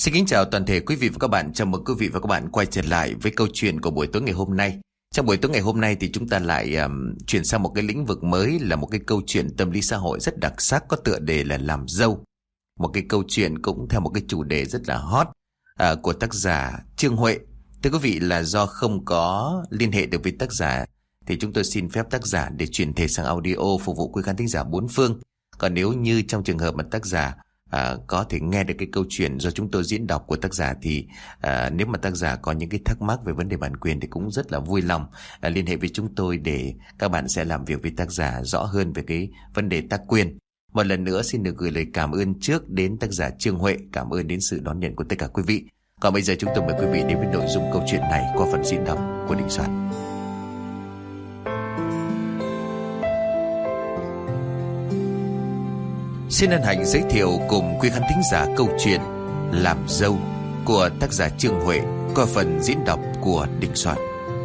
Xin kính chào toàn thể quý vị và các bạn. Chào mừng quý vị và các bạn quay trở lại với câu chuyện của buổi tối ngày hôm nay. Trong buổi tối ngày hôm nay thì chúng ta lại chuyển sang một cái lĩnh vực mới, là một cái câu chuyện tâm lý xã hội rất đặc sắc, có tựa đề là làm dâu. Một cái câu chuyện cũng theo một cái chủ đề rất là hot của tác giả Trương Huệ. Thưa quý vị, là do không có liên hệ được với tác giả thì chúng tôi xin phép tác giả để chuyển thể sang audio phục vụ quý khán thính giả bốn phương. Còn nếu như trong trường hợp mà tác giả có thể nghe được cái câu chuyện do chúng tôi diễn đọc của tác giả thì nếu mà tác giả có những cái thắc mắc về vấn đề bản quyền thì cũng rất là vui lòng liên hệ với chúng tôi để các bạn sẽ làm việc với tác giả rõ hơn về cái vấn đề tác quyền. Một lần nữa xin được gửi lời cảm ơn trước đến tác giả Trương Huệ, cảm ơn đến sự đón nhận của tất cả quý vị. Còn bây giờ chúng tôi mời quý vị đến với nội dung câu chuyện này qua phần diễn đọc của Đình Soạn. Xin hân hạnh giới thiệu cùng quý khán thính giả câu chuyện Làm dâu của tác giả Trương Huệ qua phần diễn đọc của Đình Soạn.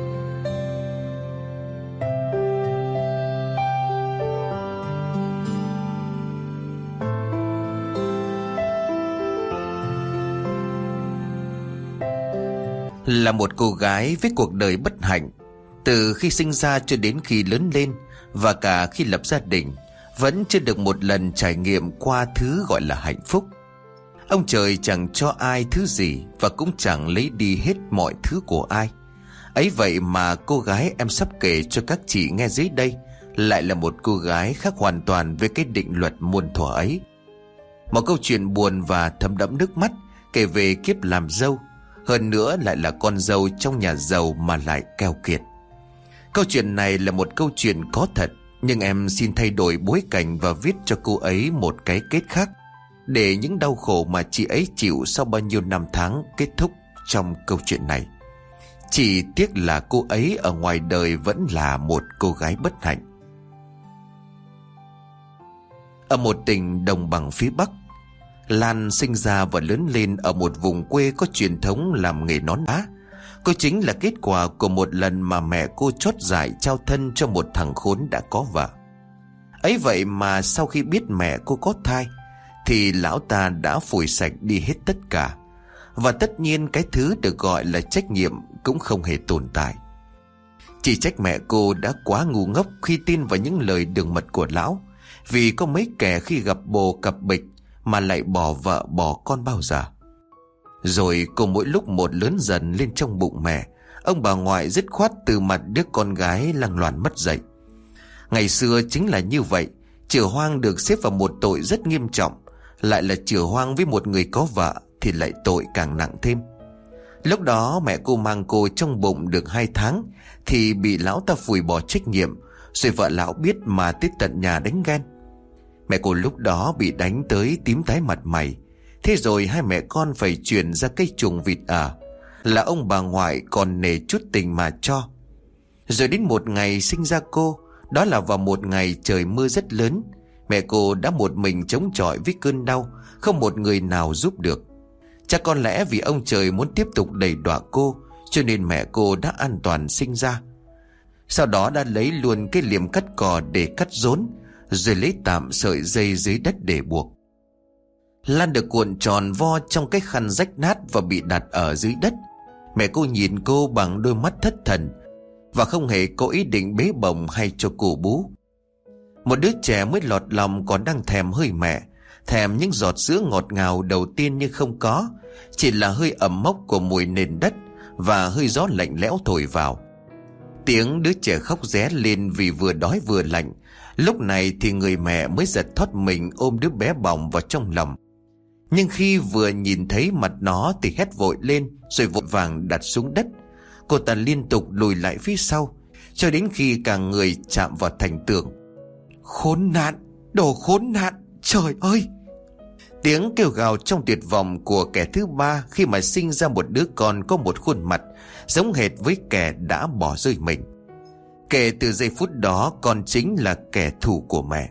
Là một cô gái với cuộc đời bất hạnh, từ khi sinh ra cho đến khi lớn lên và cả khi lập gia đình, vẫn chưa được một lần trải nghiệm qua thứ gọi là hạnh phúc. Ông trời chẳng cho ai thứ gì và cũng chẳng lấy đi hết mọi thứ của ai. Ấy vậy mà cô gái em sắp kể cho các chị nghe dưới đây lại là một cô gái khác hoàn toàn với cái định luật muôn thuở ấy. Một câu chuyện buồn và thấm đẫm nước mắt kể về kiếp làm dâu, hơn nữa lại là con dâu trong nhà giàu mà lại keo kiệt. Câu chuyện này là một câu chuyện có thật, nhưng em xin thay đổi bối cảnh và viết cho cô ấy một cái kết khác, để những đau khổ mà chị ấy chịu sau bao nhiêu năm tháng kết thúc trong câu chuyện này. Chỉ tiếc là cô ấy ở ngoài đời vẫn là một cô gái bất hạnh. Ở một tỉnh đồng bằng phía Bắc, Lan sinh ra và lớn lên ở một vùng quê có truyền thống làm nghề nón lá. Cô chính là kết quả của một lần mà mẹ cô chót dại trao thân cho một thằng khốn đã có vợ. Ấy vậy mà sau khi biết mẹ cô có thai thì lão ta đã phủi sạch đi hết tất cả. Và tất nhiên cái thứ được gọi là trách nhiệm cũng không hề tồn tại. Chỉ trách mẹ cô đã quá ngu ngốc khi tin vào những lời đường mật của lão, vì có mấy kẻ khi gặp bồ cặp bịch mà lại bỏ vợ bỏ con bao giờ. Rồi cô mỗi lúc một lớn dần lên trong bụng mẹ, ông bà ngoại dứt khoát từ mặt đứa con gái lăng loàn mất dạy. Ngày xưa chính là như vậy, chửa hoang được xếp vào một tội rất nghiêm trọng, lại là chửa hoang với một người có vợ thì lại tội càng nặng thêm. Lúc đó mẹ cô mang cô trong bụng được 2 tháng thì bị lão ta phủi bỏ trách nhiệm, rồi vợ lão biết mà tới tận nhà đánh ghen. Mẹ cô lúc đó bị đánh tới tím tái mặt mày. Thế rồi hai mẹ con phải chuyển ra cây chuồng vịt là ông bà ngoại còn nể chút tình mà cho. Rồi đến một ngày sinh ra cô, đó là vào một ngày trời mưa rất lớn. Mẹ cô đã một mình chống chọi với cơn đau, không một người nào giúp được. Chắc có lẽ vì ông trời muốn tiếp tục đày đọa cô, cho nên mẹ cô đã an toàn sinh ra. Sau đó đã lấy luôn cái liềm cắt cỏ để cắt rốn, rồi lấy tạm sợi dây dưới đất để buộc. Lan được cuộn tròn vo trong cái khăn rách nát và bị đặt ở dưới đất. Mẹ cô nhìn cô bằng đôi mắt thất thần và không hề có ý định bế bồng hay cho cô bú. Một đứa trẻ mới lọt lòng còn đang thèm hơi mẹ, thèm những giọt sữa ngọt ngào đầu tiên nhưng không có, chỉ là hơi ẩm mốc của mùi nền đất và hơi gió lạnh lẽo thổi vào. Tiếng đứa trẻ khóc ré lên vì vừa đói vừa lạnh. Lúc này thì người mẹ mới giật thoát mình ôm đứa bé bỏng vào trong lòng. Nhưng khi vừa nhìn thấy mặt nó thì hét vội lên, rồi vội vàng đặt xuống đất. Cô ta liên tục lùi lại phía sau, cho đến khi cả người chạm vào thành tường. Khốn nạn, đồ khốn nạn, trời ơi! Tiếng kêu gào trong tuyệt vọng của kẻ thứ ba khi mà sinh ra một đứa con có một khuôn mặt giống hệt với kẻ đã bỏ rơi mình. Kể từ giây phút đó, con chính là kẻ thù của mẹ.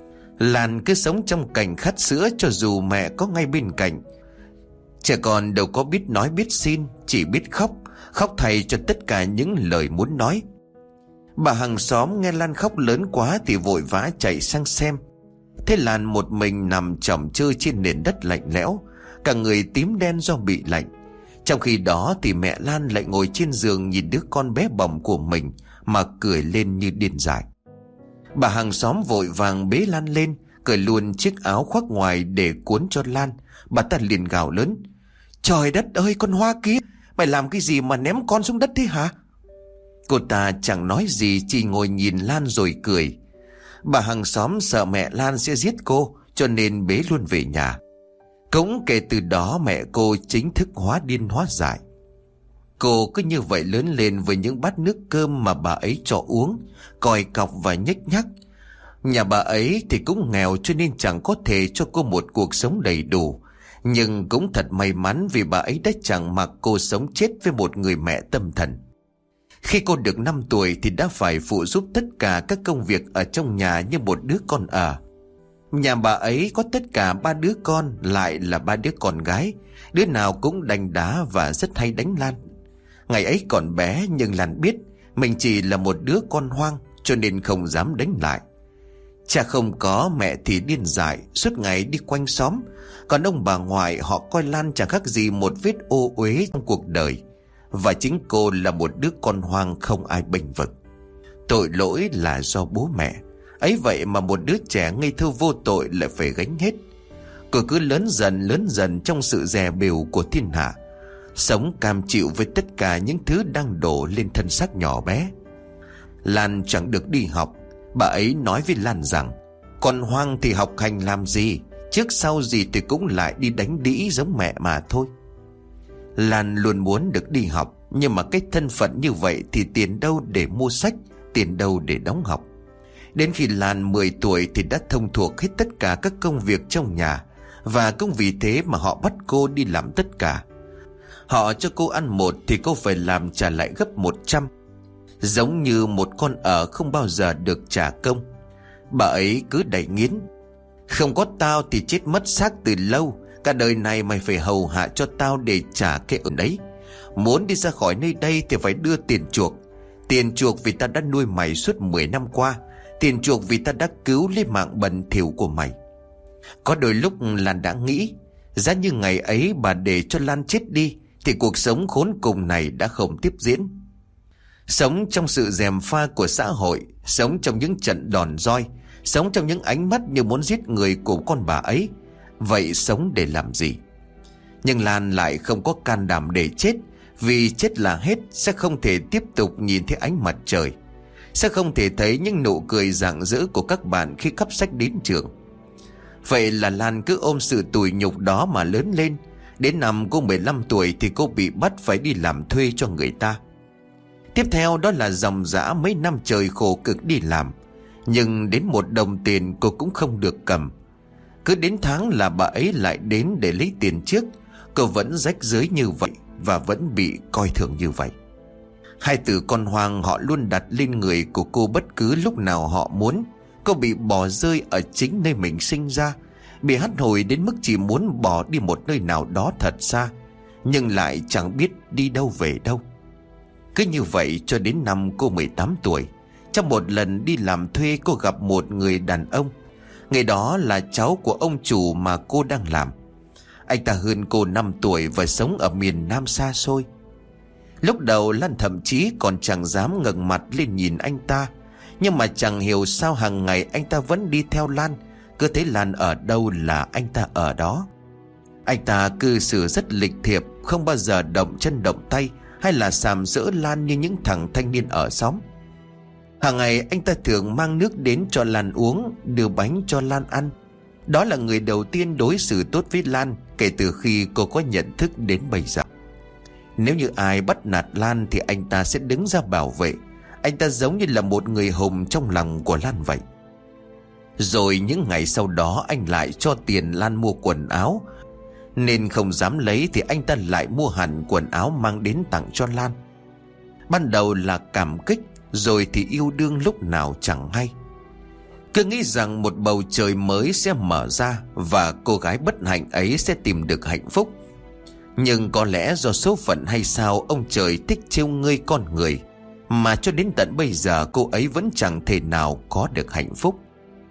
Lan cứ sống trong cảnh khát sữa cho dù mẹ có ngay bên cạnh. Trẻ con đâu có biết nói biết xin, chỉ biết khóc, khóc thay cho tất cả những lời muốn nói. Bà hàng xóm nghe Lan khóc lớn quá thì vội vã chạy sang xem. Thế Lan một mình nằm chỏng chơ trên nền đất lạnh lẽo, cả người tím đen do bị lạnh. Trong khi đó thì mẹ Lan lại ngồi trên giường nhìn đứa con bé bỏng của mình mà cười lên như điên dại. Bà hàng xóm vội vàng bế Lan lên, cởi luôn chiếc áo khoác ngoài để cuốn cho Lan. Bà ta liền gào lớn: "Trời đất ơi, con Hoa kia, mày làm cái gì mà ném con xuống đất thế hả?" Cô ta chẳng nói gì, chỉ ngồi nhìn Lan rồi cười. Bà hàng xóm sợ mẹ Lan sẽ giết cô, cho nên bế luôn về nhà. Cũng kể từ đó mẹ cô chính thức hóa điên hóa dại. Cô cứ như vậy lớn lên với những bát nước cơm mà bà ấy cho uống, còi cọc và nhếch nhác. Nhà bà ấy thì cũng nghèo cho nên chẳng có thể cho cô một cuộc sống đầy đủ. Nhưng cũng thật may mắn vì bà ấy đã chẳng mặc cô sống chết với một người mẹ tâm thần. Khi cô được 5 tuổi thì đã phải phụ giúp tất cả các công việc ở trong nhà như một đứa con ở. Nhà bà ấy có tất cả 3 đứa con, lại là 3 đứa con gái. Đứa nào cũng đánh đá và rất hay đánh Lan. Ngày ấy còn bé nhưng Lan biết mình chỉ là một đứa con hoang, cho nên không dám đánh lại. Cha không có, mẹ thì điên dại, suốt ngày đi quanh xóm. Còn ông bà ngoại họ coi Lan chẳng khác gì một vết ô uế trong cuộc đời. Và chính cô là một đứa con hoang không ai bênh vực. Tội lỗi là do bố mẹ. Ấy vậy mà một đứa trẻ ngây thơ vô tội lại phải gánh hết. Cô cứ lớn dần trong sự dè bỉu của thiên hạ, sống cam chịu với tất cả những thứ đang đổ lên thân xác nhỏ bé. Lan chẳng được đi học. Bà ấy nói với Lan rằng con hoang thì học hành làm gì, trước sau gì thì cũng lại đi đánh đĩ giống mẹ mà thôi. Lan luôn muốn được đi học, nhưng mà cái thân phận như vậy thì tiền đâu để mua sách, tiền đâu để đóng học. Đến khi Lan 10 tuổi thì đã thông thuộc hết tất cả các công việc trong nhà, và cũng vì thế mà họ bắt cô đi làm tất cả. Họ cho cô ăn 1 thì cô phải làm trả lại gấp 100, giống như một con ở không bao giờ được trả công. Bà ấy cứ đẩy nghiến: "Không có tao thì chết mất xác từ lâu. Cả đời này mày phải hầu hạ cho tao để trả cái ơn đấy. Muốn đi ra khỏi nơi đây thì phải đưa tiền chuộc. Tiền chuộc vì ta đã nuôi mày suốt 10 năm qua. Tiền chuộc vì ta đã cứu lấy mạng bần thỉu của mày." Có đôi lúc Lan đã nghĩ, giá như ngày ấy bà để cho Lan chết đi thì cuộc sống khốn cùng này đã không tiếp diễn. Sống trong sự gièm pha của xã hội, sống trong những trận đòn roi, sống trong những ánh mắt như muốn giết người của con bà ấy. Vậy sống để làm gì? Nhưng Lan lại không có can đảm để chết, vì chết là hết, sẽ không thể tiếp tục nhìn thấy ánh mặt trời, sẽ không thể thấy những nụ cười rạng rỡ của các bạn khi cắp sách đến trường. Vậy là Lan cứ ôm sự tủi nhục đó mà lớn lên. Đến năm cô 15 tuổi thì cô bị bắt phải đi làm thuê cho người ta. Tiếp theo đó là dòng dã mấy năm trời khổ cực đi làm, nhưng đến 1 đồng tiền cô cũng không được cầm. Cứ đến tháng là bà ấy lại đến để lấy tiền trước. Cô vẫn rách rưới như vậy và vẫn bị coi thường như vậy. 2 từ con hoang họ luôn đặt lên người của cô bất cứ lúc nào họ muốn. Cô bị bỏ rơi ở chính nơi mình sinh ra, bị hắt hồi đến mức chỉ muốn bỏ đi một nơi nào đó thật xa, nhưng lại chẳng biết đi đâu về đâu. Cứ như vậy cho đến năm cô 18 tuổi, trong một lần đi làm thuê, cô gặp một người đàn ông. Người đó là cháu của ông chủ mà cô đang làm. Anh ta hơn cô 5 tuổi và sống ở miền Nam xa xôi. Lúc đầu Lan thậm chí còn chẳng dám ngẩng mặt lên nhìn anh ta. Nhưng mà chẳng hiểu sao hàng ngày anh ta vẫn đi theo Lan. Cứ thấy Lan ở đâu là anh ta ở đó. Anh ta cư xử rất lịch thiệp, không bao giờ động chân động tay hay là sàm sỡ Lan như những thằng thanh niên ở xóm. Hàng ngày anh ta thường mang nước đến cho Lan uống, đưa bánh cho Lan ăn. Đó là người đầu tiên đối xử tốt với Lan kể từ khi cô có nhận thức đến bây giờ. Nếu như ai bắt nạt Lan thì anh ta sẽ đứng ra bảo vệ. Anh ta giống như là một người hùng trong lòng của Lan vậy. Rồi những ngày sau đó anh lại cho tiền Lan mua quần áo, nên không dám lấy thì anh ta lại mua hẳn quần áo mang đến tặng cho Lan. Ban đầu là cảm kích, rồi thì yêu đương lúc nào chẳng hay. Cứ nghĩ rằng một bầu trời mới sẽ mở ra và cô gái bất hạnh ấy sẽ tìm được hạnh phúc. Nhưng có lẽ do số phận hay sao, ông trời thích trêu ngươi con người, mà cho đến tận bây giờ cô ấy vẫn chẳng thể nào có được hạnh phúc.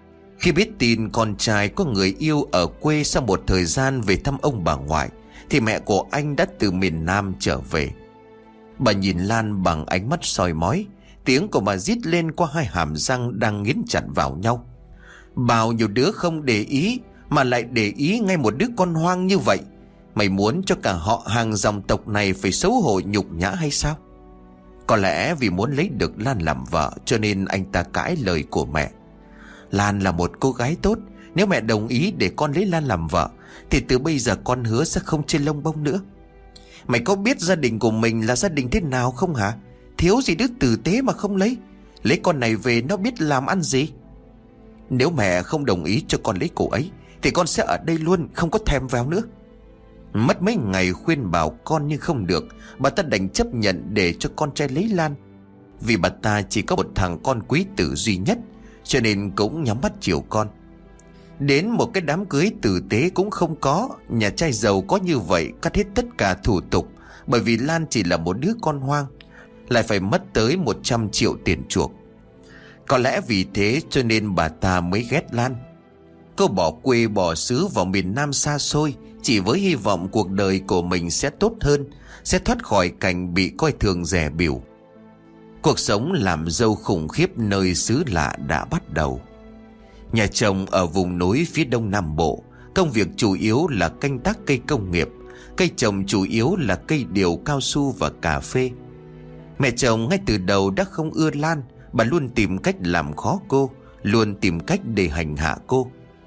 Khi biết tin con trai có người yêu ở quê sau một thời gian về thăm ông bà ngoại, thì mẹ của anh đã từ miền Nam trở về. Bà nhìn Lan bằng ánh mắt soi mói, tiếng của bà rít lên qua hai hàm răng đang nghiến chặt vào nhau. Bao nhiêu đứa không để ý mà lại để ý ngay một đứa con hoang như vậy. Mày muốn cho cả họ hàng dòng tộc này phải xấu hổ nhục nhã hay sao? Có lẽ vì muốn lấy được Lan làm vợ cho nên anh ta cãi lời của mẹ. Lan là một cô gái tốt, nếu mẹ đồng ý để con lấy Lan làm vợ thì từ bây giờ con hứa sẽ không chơi lông bông nữa. Mày có biết gia đình của mình là gia đình thế nào không hả? Thiếu gì đứa tử tế mà không lấy. Lấy con này về nó biết làm ăn gì? Nếu mẹ không đồng ý cho con lấy cô ấy thì con sẽ ở đây luôn, không có thèm vào nữa. Mất mấy ngày khuyên bảo con nhưng không được, bà ta đành chấp nhận để cho con trai lấy Lan. Vì bà ta chỉ có một thằng con quý tử duy nhất, cho nên cũng nhắm mắt chiều con. Đến một cái đám cưới tử tế cũng không có. Nhà trai giàu có như vậy cắt hết tất cả thủ tục, bởi vì Lan chỉ là một đứa con hoang, lại phải mất tới 100 triệu tiền chuộc. Có lẽ vì thế cho nên bà ta mới ghét Lan. Cô bỏ quê bỏ xứ vào miền Nam xa xôi, chỉ với hy vọng cuộc đời của mình sẽ tốt hơn, sẽ thoát khỏi cảnh bị coi thường dè bỉu. Cuộc sống làm dâu khủng khiếp nơi xứ lạ đã bắt đầu. Nhà chồng ở vùng núi phía đông Nam Bộ, công việc chủ yếu là canh tác cây công nghiệp. Cây trồng chủ yếu là cây điều, cao su và cà phê. Mẹ chồng ngay từ đầu đã không ưa Lan. Bà luôn tìm cách làm khó cô, luôn tìm cách để hành hạ cô.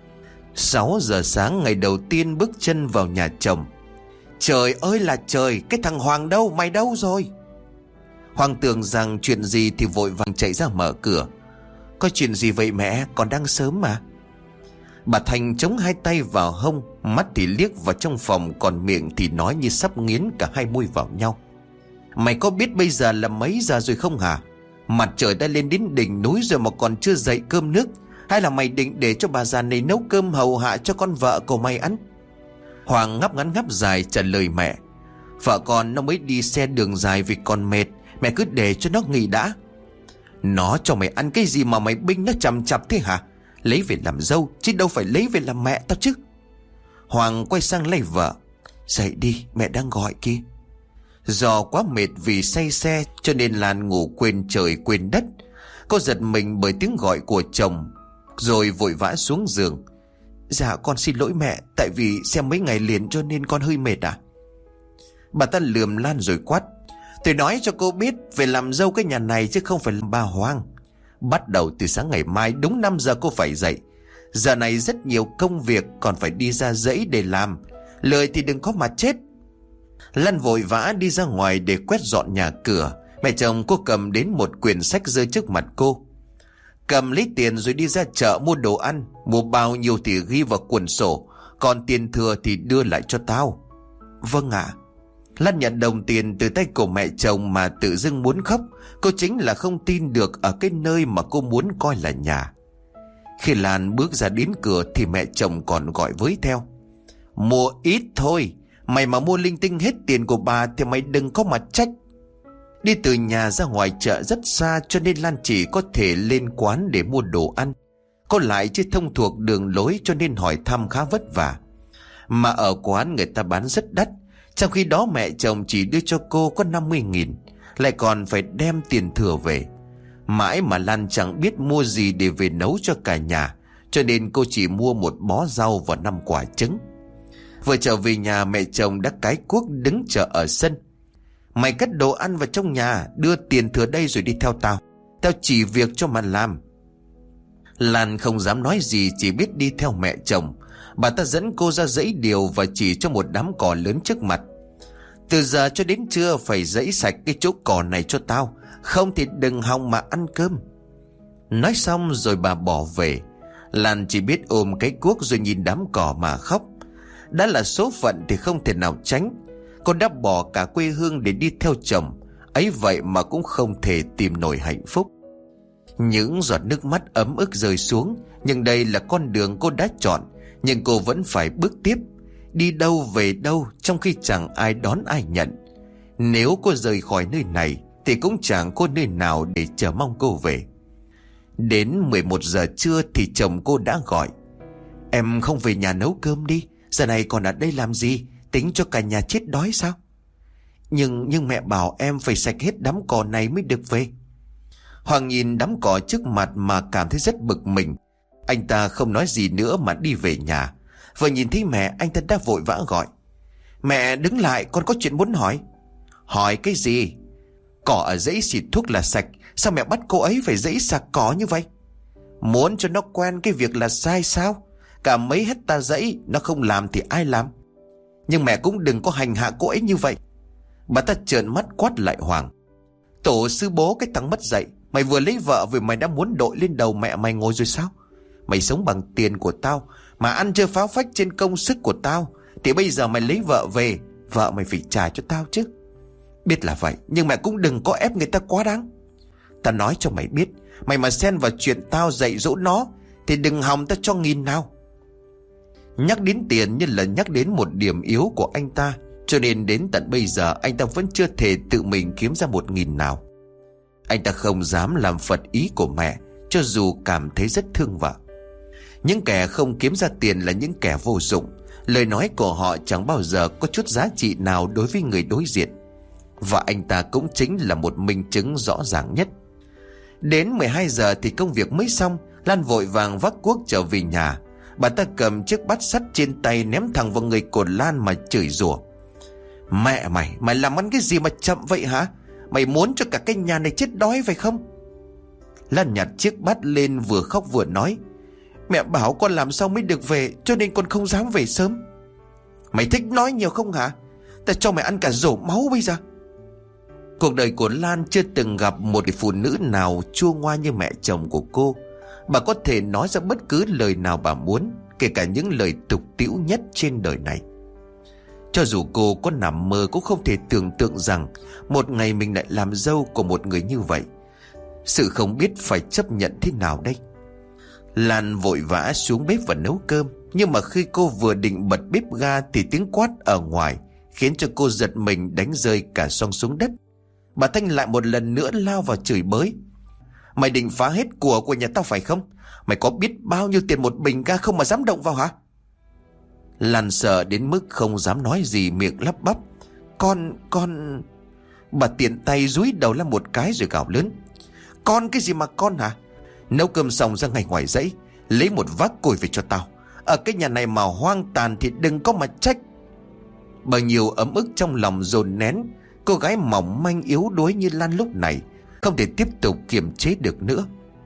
6 giờ sáng ngày đầu tiên bước chân vào nhà chồng. Trời ơi là trời, cái thằng Hoàng đâu, mày đâu rồi? Hoàng tưởng rằng chuyện gì thì vội vàng chạy ra mở cửa. Có chuyện gì vậy mẹ, còn đang sớm mà. Bà Thành chống hai tay vào hông, mắt thì liếc vào trong phòng, còn miệng thì nói như sắp nghiến cả hai môi vào nhau. Mày có biết bây giờ là mấy giờ rồi không hả? Mặt trời đã lên đến đỉnh núi rồi mà còn chưa dậy cơm nước. Hay là mày định để cho bà già này nấu cơm hầu hạ cho con vợ của mày ăn? Hoàng ngáp ngắn ngáp dài trả lời mẹ. Vợ con nó mới đi xe đường dài vì còn mệt, mẹ cứ để cho nó nghỉ đã. Nó cho mày ăn cái gì mà mày binh nó chằm chặp thế hả? Lấy về làm dâu chứ đâu phải lấy về làm mẹ tao chứ. Hoàng quay sang lay vợ. Dậy đi, mẹ đang gọi kia. Do quá mệt vì say xe cho nên Lan ngủ quên trời quên đất. Cô giật mình bởi tiếng gọi của chồng, rồi vội vã xuống giường. Dạ con xin lỗi mẹ, tại vì xem mấy ngày liền cho nên con hơi mệt à? Bà ta lườm Lan rồi quát. Tôi nói cho cô biết, về làm dâu cái nhà này chứ không phải là bà Hoàng. Bắt đầu từ sáng ngày mai đúng 5 giờ cô phải dậy. Giờ này rất nhiều công việc, còn phải đi ra dãy để làm. Lười thì đừng có mà chết. Lan vội vã đi ra ngoài để quét dọn nhà cửa. Mẹ chồng cô cầm đến một quyển sách rơi trước mặt cô. Cầm lấy tiền rồi đi ra chợ mua đồ ăn. Mua bao nhiêu thì ghi vào cuốn sổ, còn tiền thừa thì đưa lại cho tao. Vâng ạ. Lan nhận đồng tiền từ tay của mẹ chồng mà tự dưng muốn khóc. Cô chính là không tin được ở cái nơi mà cô muốn coi là nhà. Khi Lan bước ra đến cửa thì mẹ chồng còn gọi với theo. Mua ít thôi, mày mà mua linh tinh hết tiền của bà thì mày đừng có mà trách. Đi từ nhà ra ngoài chợ rất xa cho nên Lan chỉ có thể lên quán để mua đồ ăn. Cô lại chưa thông thuộc đường lối cho nên hỏi thăm khá vất vả. Mà ở quán người ta bán rất đắt. Trong khi đó mẹ chồng chỉ đưa cho cô có 50.000, lại còn phải đem tiền thừa về. Mãi mà Lan chẳng biết mua gì để về nấu cho cả nhà, cho nên cô chỉ mua một bó rau và 5 quả trứng. Vừa trở về nhà mẹ chồng đã cái cuốc đứng chờ ở sân. Mày cất đồ ăn vào trong nhà, đưa tiền thừa đây rồi đi theo tao. Tao chỉ việc cho mà làm. Lan không dám nói gì, chỉ biết đi theo mẹ chồng. Bà ta dẫn cô ra dãy điều và chỉ cho một đám cỏ lớn trước mặt. Từ giờ cho đến trưa phải dãy sạch cái chỗ cỏ này cho tao, không thì đừng hòng mà ăn cơm. Nói xong rồi bà bỏ về. Lan chỉ biết ôm cái cuốc rồi nhìn đám cỏ mà khóc. Đã là số phận thì không thể nào tránh. Cô đã bỏ cả quê hương để đi theo chồng, ấy vậy mà cũng không thể tìm nổi hạnh phúc. Những giọt nước mắt ấm ức rơi xuống. Nhưng đây là con đường cô đã chọn. Nhưng cô vẫn phải bước tiếp. Đi đâu về đâu trong khi chẳng ai đón ai nhận. Nếu cô rời khỏi nơi này thì cũng chẳng có nơi nào để chờ mong cô về. Đến 11 giờ trưa thì chồng cô đã gọi: "Em không về nhà nấu cơm đi, giờ này còn ở đây làm gì, tính cho cả nhà chết đói sao?" Nhưng mẹ bảo em phải sạch hết đám cỏ này mới được về." Hoàng nhìn đám cỏ trước mặt mà cảm thấy rất bực mình. Anh ta không nói gì nữa mà đi về nhà. Vừa nhìn thấy mẹ, anh ta đã vội vã gọi: "Mẹ đứng lại, con có chuyện muốn hỏi." "Hỏi cái gì?" "Cỏ ở dãy xịt thuốc là sạch, sao mẹ bắt cô ấy phải dãy sạc cỏ như vậy?" "Muốn cho nó quen cái việc là sai sao? Cả mấy hecta dãy nó không làm thì ai làm? Nhưng mẹ cũng đừng có hành hạ cô ấy như vậy." Bà ta trợn mắt quát lại Hoàng: "Tổ sư bố cái thằng mất dạy, mày vừa lấy vợ vì mày đã muốn đội lên đầu mẹ mày ngồi rồi sao? Mày sống bằng tiền của tao mà ăn chơi phá phách trên công sức của tao, thì bây giờ mày lấy vợ về, vợ mày phải trả cho tao chứ. Biết là vậy, nhưng mẹ cũng đừng có ép người ta quá đáng. Ta nói cho mày biết, mày mà xen vào chuyện tao dạy dỗ nó thì đừng hòng ta cho nghìn nào." Nhắc đến tiền như là nhắc đến một điểm yếu của anh ta, cho nên đến tận bây giờ anh ta vẫn chưa thể tự mình kiếm ra 1.000 nào. Anh ta không dám làm phật ý của mẹ, cho dù cảm thấy rất thương vợ. Những kẻ không kiếm ra tiền là những kẻ vô dụng. Lời nói của họ chẳng bao giờ có chút giá trị nào đối với người đối diện. Và anh ta cũng chính là một minh chứng rõ ràng nhất. Đến 12 giờ thì công việc mới xong. Lan vội vàng vác cuốc trở về nhà. Bà ta cầm chiếc bát sắt trên tay ném thẳng vào người của Lan mà chửi rủa: "Mẹ mày làm ăn cái gì mà chậm vậy hả? Mày muốn cho cả cái nhà này chết đói phải không?" Lan nhặt chiếc bát lên vừa khóc vừa nói: "Mẹ bảo con làm sao mới được về, cho nên con không dám về sớm." "Mày thích nói nhiều không hả? Ta cho mày ăn cả rổ máu bây giờ." Cuộc đời của Lan chưa từng gặp một người phụ nữ nào chua ngoa như mẹ chồng của cô. Bà có thể nói ra bất cứ lời nào bà muốn, kể cả những lời tục tĩu nhất trên đời này. Cho dù cô có nằm mơ cũng không thể tưởng tượng rằng một ngày mình lại làm dâu của một người như vậy. Sự không biết phải chấp nhận thế nào đây. Lan vội vã xuống bếp và nấu cơm. Nhưng mà khi cô vừa định bật bếp ga thì tiếng quát ở ngoài khiến cho cô giật mình đánh rơi cả xoong xuống đất. Bà Thanh lại một lần nữa lao vào chửi bới: "Mày định phá hết của nhà tao phải không? Mày có biết bao nhiêu tiền một bình ga không mà dám động vào hả?" Lan sợ đến mức không dám nói gì, miệng lắp bắp: Con... Bà tiện tay dúi đầu lên một cái rồi gào lớn: "Con cái gì mà con hả? Nấu cơm xong ra ngay ngoài dãy, lấy một vác củi về cho tao. Ở cái nhà này mà hoang tàn thì đừng có mà trách." Bao nhiêu ấm ức trong lòng dồn nén, cô gái mỏng manh yếu đuối như Lan lúc này không thể tiếp tục kiềm chế được nữa.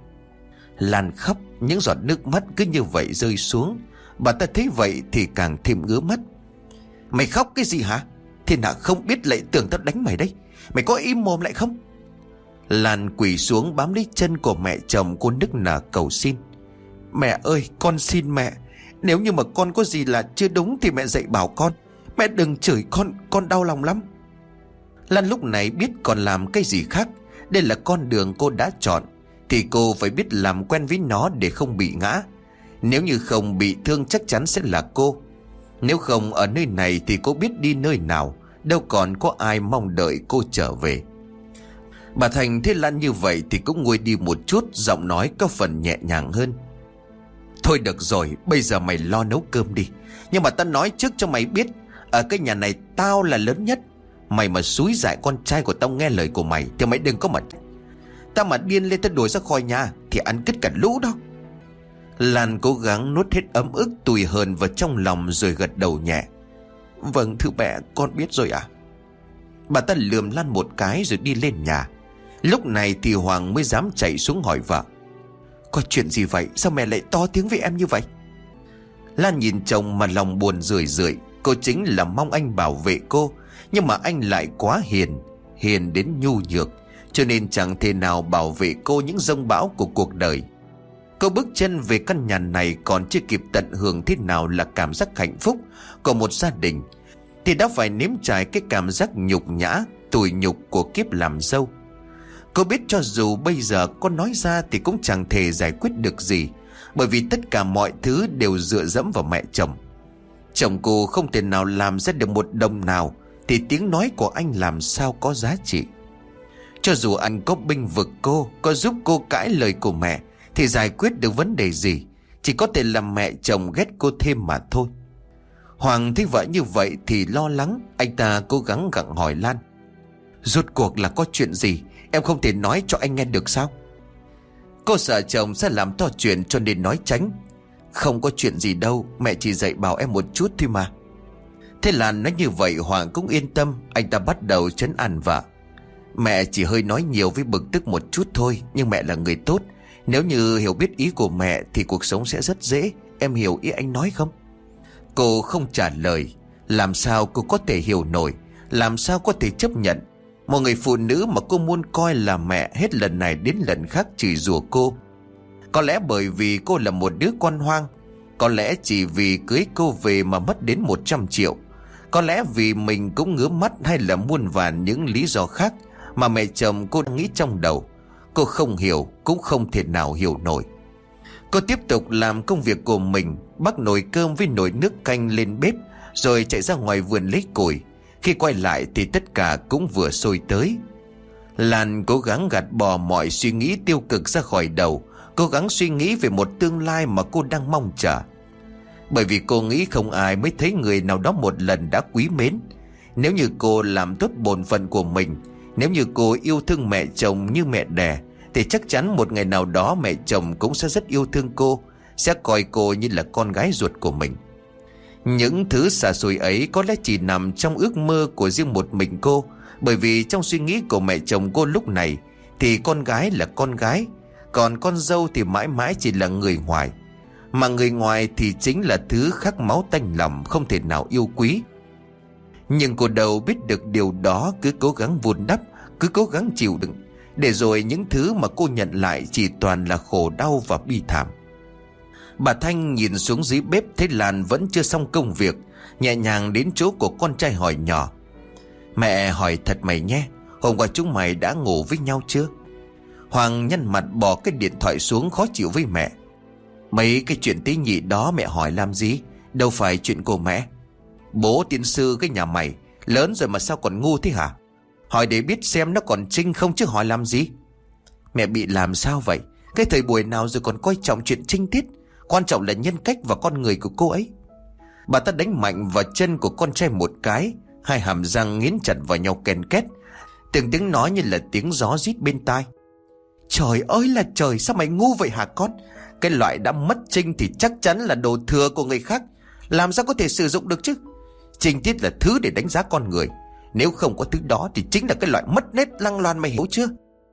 Lan khóc, những giọt nước mắt cứ như vậy rơi xuống. Bà ta thấy vậy thì càng thêm ngứa mắt: "Mày khóc cái gì hả? Thiên hạ không biết lại tưởng tao đánh mày đấy. Mày có im mồm lại không?" Lan quỳ xuống bám lấy chân của mẹ chồng, cô nức nở cầu xin: "Mẹ ơi, con xin mẹ. Nếu như mà con có gì là chưa đúng thì mẹ dạy bảo con. Mẹ đừng chửi con đau lòng lắm." Lan lúc này biết còn làm cái gì khác. Đây là con đường cô đã chọn, thì cô phải biết làm quen với nó để không bị ngã. Nếu như không bị thương chắc chắn sẽ là cô. Nếu không ở nơi này thì cô biết đi nơi nào. Đâu còn có ai mong đợi cô trở về. Bà Thành thấy Lan như vậy thì cũng nguôi đi một chút, giọng nói có phần nhẹ nhàng hơn: "Thôi được rồi, bây giờ mày lo nấu cơm đi. Nhưng mà tao nói trước cho mày biết, ở cái nhà này tao là lớn nhất. Mày mà xúi dại con trai của tao nghe lời của mày thì mày đừng có mà. Tao mà điên lên tao đuổi ra khỏi nhà thì ăn cứt cả lũ đó." Lan cố gắng nuốt hết ấm ức tủi hờn vào trong lòng rồi gật đầu nhẹ: "Vâng thưa mẹ, con biết rồi ạ." Bà ta lườm Lan một cái rồi đi lên nhà. Lúc này thì Hoàng mới dám chạy xuống hỏi vợ: "Có chuyện gì vậy? Sao mẹ lại to tiếng với em như vậy?" Lan nhìn chồng mà lòng buồn rười rượi. Cô chính là mong anh bảo vệ cô, nhưng mà anh lại quá hiền đến nhu nhược, cho nên chẳng thể nào bảo vệ cô những dông bão của cuộc đời. Cô bước chân về căn nhà này còn chưa kịp tận hưởng thế nào là cảm giác hạnh phúc của một gia đình, thì đã phải nếm trải cái cảm giác nhục nhã, tủi nhục của kiếp làm dâu. Cô biết cho dù bây giờ có nói ra thì cũng chẳng thể giải quyết được gì, bởi vì tất cả mọi thứ đều dựa dẫm vào mẹ chồng. Chồng cô không thể nào làm ra được một đồng nào, thì tiếng nói của anh làm sao có giá trị. Cho dù anh có bênh vực cô, có giúp cô cãi lời của mẹ, thì giải quyết được vấn đề gì. Chỉ có thể làm mẹ chồng ghét cô thêm mà thôi. Hoàng thấy vợ như vậy thì lo lắng. Anh ta cố gắng gặng hỏi Lan: Rốt cuộc là có chuyện gì? Em không thể nói cho anh nghe được sao? Cô sợ chồng sẽ làm to chuyện cho nên nói tránh: Không có chuyện gì đâu, mẹ chỉ dạy bảo em một chút thôi mà. Thế Lan nói như vậy Hoàng cũng yên tâm. Anh ta bắt đầu trấn an vợ: Mẹ chỉ hơi nói nhiều với bực tức một chút thôi, nhưng mẹ là người tốt. Nếu như hiểu biết ý của mẹ thì cuộc sống sẽ rất dễ. Em hiểu ý anh nói không? Cô không trả lời. Làm sao cô có thể hiểu nổi, làm sao có thể chấp nhận một người phụ nữ mà cô muốn coi là mẹ hết lần này đến lần khác chửi rủa cô. Có lẽ bởi vì cô là một đứa con hoang, có lẽ chỉ vì cưới cô về mà mất đến 100 triệu, có lẽ vì mình cũng ngứa mắt, hay là muôn vàn những lý do khác mà mẹ chồng cô đang nghĩ trong đầu. Cô không hiểu, cũng không thể nào hiểu nổi. Cô tiếp tục làm công việc của mình, bắc nồi cơm với nồi nước canh lên bếp, rồi chạy ra ngoài vườn lấy củi. Khi quay lại thì tất cả cũng vừa sôi tới. Lan cố gắng gạt bỏ mọi suy nghĩ tiêu cực ra khỏi đầu, cố gắng suy nghĩ về một tương lai mà cô đang mong chờ. Bởi vì cô nghĩ không ai mới thấy người nào đó một lần đã quý mến. Nếu như cô làm tốt bổn phận của mình, nếu như cô yêu thương mẹ chồng như mẹ đẻ, thì chắc chắn một ngày nào đó mẹ chồng cũng sẽ rất yêu thương cô, sẽ coi cô như là con gái ruột của mình. Những thứ xa xôi ấy có lẽ chỉ nằm trong ước mơ của riêng một mình cô. Bởi vì trong suy nghĩ của mẹ chồng cô lúc này thì con gái là con gái, còn con dâu thì mãi mãi chỉ là người ngoài. Mà người ngoài thì chính là thứ khắc máu tanh lòng, không thể nào yêu quý. Nhưng cô đâu biết được điều đó, cứ cố gắng vun đắp, cứ cố gắng chịu đựng, để rồi những thứ mà cô nhận lại chỉ toàn là khổ đau và bi thảm. Bà Thanh nhìn xuống dưới bếp thấy Lan vẫn chưa xong công việc, nhẹ nhàng đến chỗ của con trai hỏi nhỏ: Mẹ hỏi thật mày nhé, hôm qua chúng mày đã ngủ với nhau chưa? Hoàng nhăn mặt bỏ cái điện thoại xuống, khó chịu với mẹ: Mấy cái chuyện tế nhị đó mẹ hỏi làm gì, đâu phải chuyện của mẹ. Bố tiên sư cái nhà mày lớn rồi mà sao còn ngu thế hả? Hỏi để biết xem nó còn trinh không chứ hỏi làm gì. Mẹ bị làm sao vậy? Cái thời buổi nào rồi còn coi trọng chuyện trinh tiết? Quan trọng là nhân cách và con người của cô ấy. Bà ta đánh mạnh vào chân của con trai một cái, hai hàm răng nghiến chặt vào nhau ken két, từng tiếng nói như là tiếng gió rít bên tai: Trời ơi là trời, sao mày ngu vậy hả con? Cái loại đã mất trinh thì chắc chắn là đồ thừa của người khác, làm sao có thể sử dụng được chứ? Trinh tiết là thứ để đánh giá con người, nếu không có thứ đó thì chính là cái loại mất nết lăng loàn, mày hiểu chưa?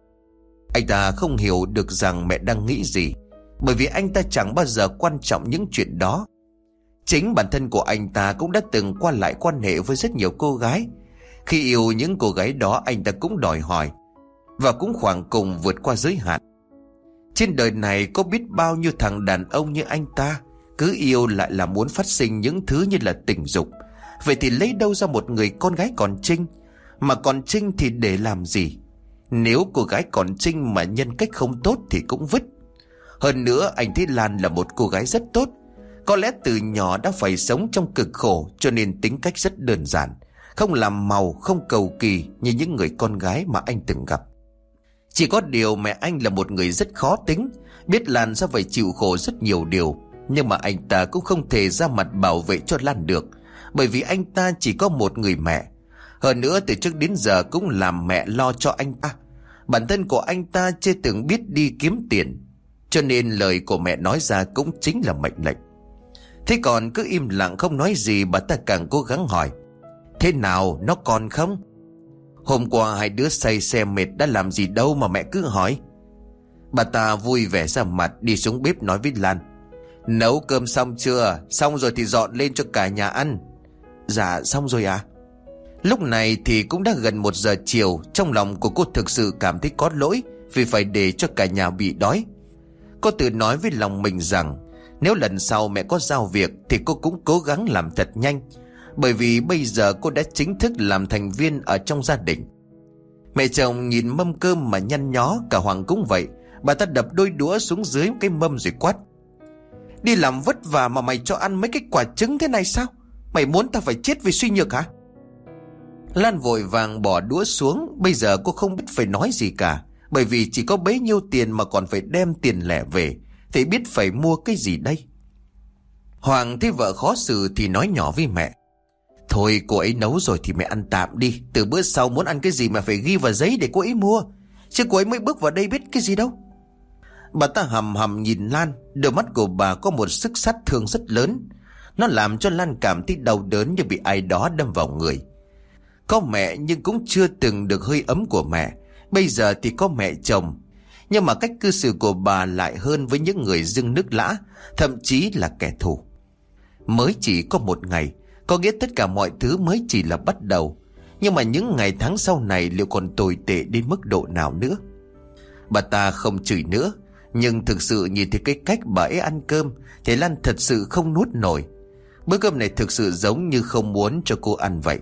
Anh ta không hiểu được rằng mẹ đang nghĩ gì, bởi vì anh ta chẳng bao giờ quan trọng những chuyện đó. Chính bản thân của anh ta cũng đã từng qua lại quan hệ với rất nhiều cô gái. Khi yêu những cô gái đó, anh ta cũng đòi hỏi và cũng khoảng cùng vượt qua giới hạn. Trên đời này có biết bao nhiêu thằng đàn ông như anh ta, cứ yêu lại là muốn phát sinh những thứ như là tình dục. Vậy thì lấy đâu ra một người con gái còn trinh? Mà còn trinh thì để làm gì? Nếu cô gái còn trinh mà nhân cách không tốt thì cũng vứt. Hơn nữa anh thấy Lan là một cô gái rất tốt. Có lẽ từ nhỏ đã phải sống trong cực khổ, cho nên tính cách rất đơn giản, không làm màu, không cầu kỳ như những người con gái mà anh từng gặp. Chỉ có điều mẹ anh là một người rất khó tính, biết Lan sẽ phải chịu khổ rất nhiều điều. Nhưng mà anh ta cũng không thể ra mặt bảo vệ cho Lan được, bởi vì anh ta chỉ có một người mẹ. Hơn nữa từ trước đến giờ cũng làm mẹ lo cho anh ta. Bản thân của anh ta chưa từng biết đi kiếm tiền, cho nên lời của mẹ nói ra cũng chính là mệnh lệnh. Thế còn cứ im lặng không nói gì, bà ta càng cố gắng hỏi: Thế nào, nó còn không? Hôm qua hai đứa say xe mệt đã làm gì đâu mà mẹ cứ hỏi. Bà ta vui vẻ ra mặt, đi xuống bếp nói với Lan: Nấu cơm xong chưa? Xong rồi thì dọn lên cho cả nhà ăn. Dạ xong rồi ạ. Lúc này thì cũng đã gần 1 giờ chiều. Trong lòng của cô thực sự cảm thấy có lỗi vì phải để cho cả nhà bị đói. Cô tự nói với lòng mình rằng nếu lần sau mẹ có giao việc thì cô cũng cố gắng làm thật nhanh, bởi vì bây giờ cô đã chính thức làm thành viên ở trong gia đình. Mẹ chồng nhìn mâm cơm mà nhăn nhó, cả Hoàng cũng vậy. Bà ta đập đôi đũa xuống dưới cái mâm rồi quát: Đi làm vất vả mà mày cho ăn mấy cái quả trứng thế này sao? Mày muốn tao phải chết vì suy nhược hả? Lan vội vàng bỏ đũa xuống. Bây giờ cô không biết phải nói gì cả, Bởi vì chỉ có bấy nhiêu tiền mà còn phải đem tiền lẻ về, thì biết phải mua cái gì đây? Hoàng thấy vợ khó xử thì nói nhỏ với mẹ: Thôi cô ấy nấu rồi thì mẹ ăn tạm đi. Từ bữa sau muốn ăn cái gì mà phải ghi vào giấy để cô ấy mua. Chứ cô ấy mới bước vào đây biết cái gì đâu. Bà ta hầm hầm nhìn Lan. Đôi mắt của bà có một sức sát thương rất lớn. Nó làm cho Lan cảm thấy đau đớn như bị ai đó đâm vào người. Có mẹ nhưng cũng chưa từng được hơi ấm của mẹ. Bây giờ thì có mẹ chồng, nhưng mà cách cư xử của bà lại hơn với những người dưng nước lã, thậm chí là kẻ thù. Mới chỉ có một ngày, có nghĩa tất cả mọi thứ mới chỉ là bắt đầu. Nhưng mà những ngày tháng sau này liệu còn tồi tệ đến mức độ nào nữa? Bà ta không chửi nữa, nhưng thực sự nhìn thấy cái cách bà ấy ăn cơm thì Lan thật sự không nuốt nổi. Bữa cơm này thực sự giống như không muốn cho cô ăn vậy.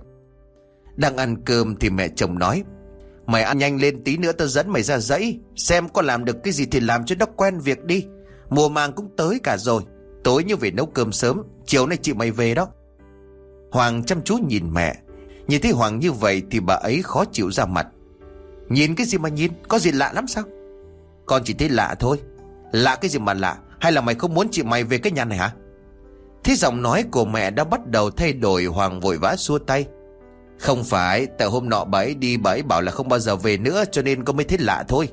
Đang ăn cơm thì mẹ chồng nói: Mày ăn nhanh lên, tí nữa tao dẫn mày ra dãy, xem có làm được cái gì thì làm cho nó quen việc đi. Mùa màng cũng tới cả rồi, tối như về nấu cơm sớm, chiều nay chị mày về đó. Hoàng chăm chú nhìn mẹ. Nhìn thấy Hoàng như vậy thì bà ấy khó chịu ra mặt. Nhìn cái gì mà nhìn, có gì lạ lắm sao? Con chỉ thấy lạ thôi. Lạ cái gì mà lạ? Hay là mày không muốn chị mày về cái nhà này hả? Thế giọng nói của mẹ đã bắt đầu thay đổi. Hoàng vội vã xua tay: Không phải, tại hôm nọ bà ấy đi, bà ấy bảo là không bao giờ về nữa, cho nên con mới thấy lạ thôi.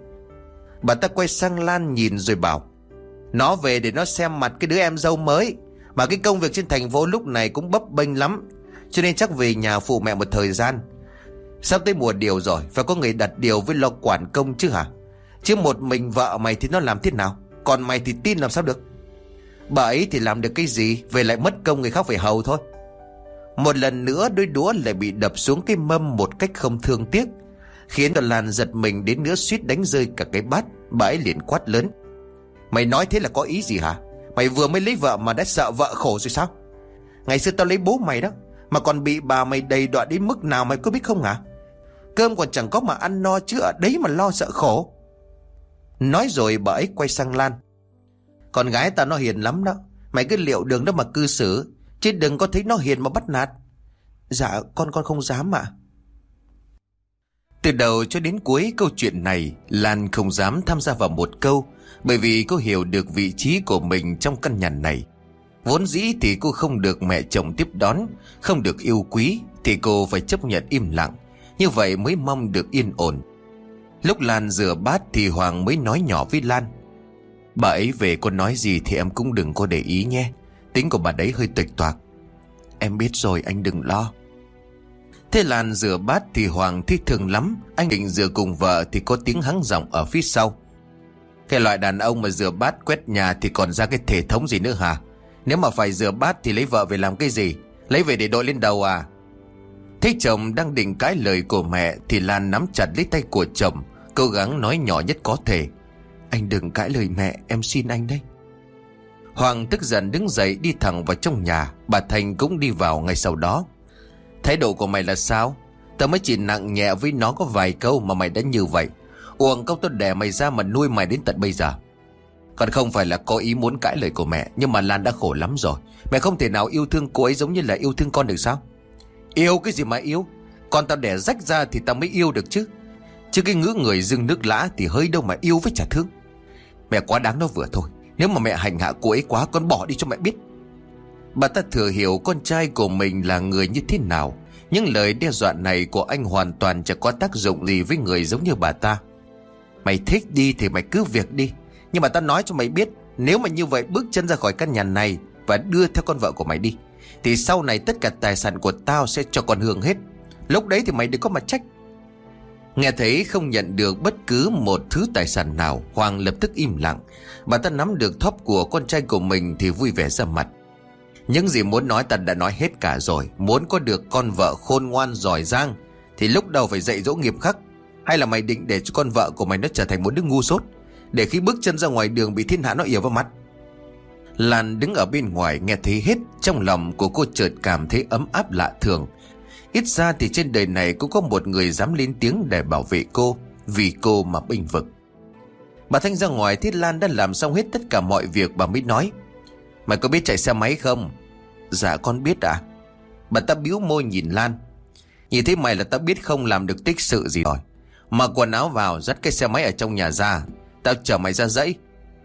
Bà ta quay sang Lan nhìn rồi bảo: Nó về để nó xem mặt cái đứa em dâu mới. Mà cái công việc trên thành phố lúc này cũng bấp bênh lắm, cho nên chắc về nhà phụ mẹ một thời gian. Sắp tới mùa điều rồi, phải có người đặt điều với lo quản công chứ hả? Chứ một mình vợ mày thì nó làm thế nào? Còn mày thì tin làm sao được? Bà ấy thì làm được cái gì? Về lại mất công người khác phải hầu thôi. Một lần nữa đôi đũa lại bị đập xuống cái mâm một cách không thương tiếc, khiến cho Lan giật mình đến nữa suýt đánh rơi cả cái bát. Bà ấy liền quát lớn: Mày nói thế là có ý gì hả? Mày vừa mới lấy vợ mà đã sợ vợ khổ rồi sao? Ngày xưa tao lấy bố mày đó, mà còn bị bà mày đầy đọa đến mức nào mày có biết không hả? Cơm còn chẳng có mà ăn no, chứ ở đấy mà lo sợ khổ. Nói rồi bà ấy quay sang Lan: Con gái tao nó hiền lắm đó, mày cứ liệu đường đó mà cư xử, chứ đừng có thấy nó hiền mà bắt nạt. Dạ con không dám ạ. Từ đầu cho đến cuối câu chuyện này, Lan không dám tham gia vào một câu, bởi vì cô hiểu được vị trí của mình trong căn nhà này. Vốn dĩ thì cô không được mẹ chồng tiếp đón, không được yêu quý, thì cô phải chấp nhận im lặng, như vậy mới mong được yên ổn. Lúc Lan rửa bát thì Hoàng mới nói nhỏ với Lan: Bà ấy về có nói gì thì em cũng đừng có để ý nhé. Tính của bà đấy hơi tuệch toạc. Em biết rồi, anh đừng lo. Thế Lan rửa bát thì Hoàng thấy thương lắm. Anh định rửa cùng vợ thì có tiếng hắng giọng ở phía sau: Cái loại đàn ông mà rửa bát quét nhà thì còn ra cái thể thống gì nữa hả? Nếu mà phải rửa bát thì lấy vợ về làm cái gì? Lấy về để đội lên đầu à? Thấy chồng đang định cãi lời của mẹ thì Lan nắm chặt lấy tay của chồng, cố gắng nói nhỏ nhất có thể: Anh đừng cãi lời mẹ, em xin anh đấy. Hoàng tức giận đứng dậy đi thẳng vào trong nhà. Bà Thành cũng đi vào ngay sau đó. Thái độ của mày là sao? Tao mới chỉ nặng nhẹ với nó có vài câu mà mày đã như vậy. Uổng công tao đẻ mày ra mà nuôi mày đến tận bây giờ. Còn không phải là có ý muốn cãi lời của mẹ, nhưng mà Lan đã khổ lắm rồi. Mẹ không thể nào yêu thương cô ấy giống như là yêu thương con được sao? Yêu cái gì mà yêu? Con tao đẻ rách ra thì tao mới yêu được chứ. Chứ cái ngữ người dưng nước lã thì hơi đâu mà yêu với chả thương. Mẹ quá đáng nó vừa thôi. Nếu mà mẹ hành hạ cô ấy quá, con bỏ đi cho mẹ biết. Bà ta thừa hiểu con trai của mình là người như thế nào. Những lời đe dọa này của anh hoàn toàn chẳng có tác dụng gì với người giống như bà ta. Mày thích đi thì mày cứ việc đi, nhưng mà tao nói cho mày biết, nếu mà như vậy bước chân ra khỏi căn nhà này và đưa theo con vợ của mày đi, thì sau này tất cả tài sản của tao sẽ cho con Hương hết. Lúc đấy thì mày đừng có mà trách. Nghe thấy không nhận được bất cứ một thứ tài sản nào, Hoàng lập tức im lặng. Bà ta nắm được thóp của con trai của mình thì vui vẻ ra mặt. Những gì muốn nói ta đã nói hết cả rồi. Muốn có được con vợ khôn ngoan giỏi giang thì lúc đầu phải dạy dỗ nghiêm khắc. Hay là mày định để cho con vợ của mày nó trở thành một đứa ngu dốt, để khi bước chân ra ngoài đường bị thiên hạ nó ỉa vào mặt? Lan đứng ở bên ngoài nghe thấy hết. Trong lòng của cô chợt cảm thấy ấm áp lạ thường. Ít ra thì trên đời này cũng có một người dám lên tiếng để bảo vệ cô, vì cô mà bênh vực. Bà Thanh ra ngoài thấy Lan đã làm xong hết tất cả mọi việc, bà mới nói: Mày có biết chạy xe máy không? Dạ con biết ạ. Bà ta bĩu môi nhìn Lan: Nhìn thấy mày là tao biết không làm được tích sự gì rồi. Mặc quần áo vào, dắt cái xe máy ở trong nhà ra. Tao chở mày ra dãy.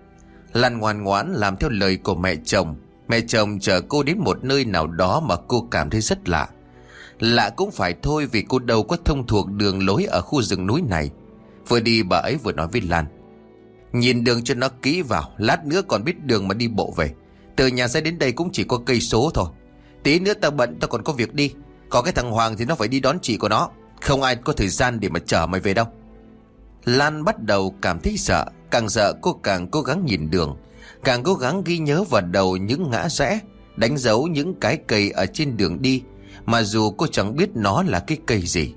Lan ngoan ngoãn làm theo lời của mẹ chồng. Mẹ chồng chở cô đến một nơi nào đó mà cô cảm thấy rất lạ. Lạ cũng phải thôi, vì cô đâu có thông thuộc đường lối ở khu rừng núi này. Vừa đi bà ấy vừa nói với Lan: nhìn đường cho nó kỹ vào, lát nữa còn biết đường mà đi bộ về. Từ nhà ra đến đây cũng chỉ có cây số thôi. Tí nữa tao bận, tao còn có việc đi. Còn cái thằng Hoàng thì nó phải đi đón chị của nó. Không ai có thời gian để mà chở mày về đâu. Lan bắt đầu cảm thấy sợ. Càng sợ cô càng cố gắng nhìn đường, càng cố gắng ghi nhớ vào đầu những ngã rẽ, đánh dấu những cái cây ở trên đường đi, mà dù cô chẳng biết nó là cái cây gì.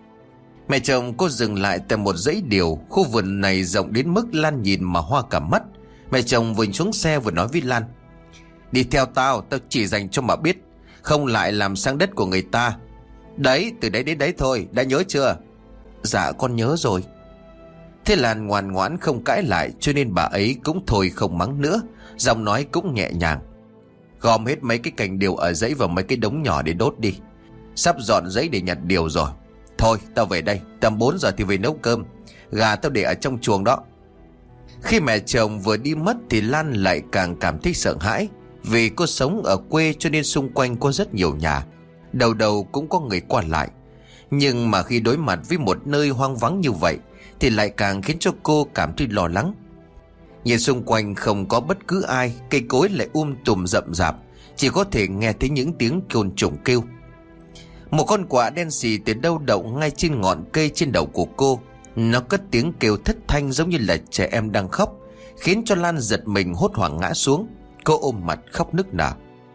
Mẹ chồng cô dừng lại tại một dãy điều. Khu vườn này rộng đến mức Lan nhìn mà hoa cả mắt. Mẹ chồng vừa xuống xe vừa nói với Lan: đi theo tao, tao chỉ dành cho mà biết, không lại làm sang đất của người ta. Đấy, từ đấy đến đấy thôi, đã nhớ chưa? Dạ con nhớ rồi. Thế Lan ngoan ngoãn không cãi lại, cho nên bà ấy cũng thôi không mắng nữa. Giọng nói cũng nhẹ nhàng: gom hết mấy cái cành điều ở dãy vào mấy cái đống nhỏ để đốt đi. Sắp dọn giấy để nhặt điều rồi. Thôi tao về đây, tầm 4 giờ thì về nấu cơm. Gà tao để ở trong chuồng đó. Khi mẹ chồng vừa đi mất thì Lan lại càng cảm thấy sợ hãi. Vì cô sống ở quê cho nên xung quanh có rất nhiều nhà, đầu đầu cũng có người qua lại. Nhưng mà khi đối mặt với một nơi hoang vắng như vậy thì lại càng khiến cho cô cảm thấy lo lắng. Nhìn xung quanh không có bất cứ ai, cây cối lại tùm rậm rạp, chỉ có thể nghe thấy những tiếng côn trùng kêu. Một con quạ đen xì từ đâu đậu ngay trên ngọn cây trên đầu của cô. Nó cất tiếng kêu thất thanh giống như là trẻ em đang khóc, khiến cho Lan giật mình hốt hoảng ngã xuống. Cô ôm mặt khóc nức nở.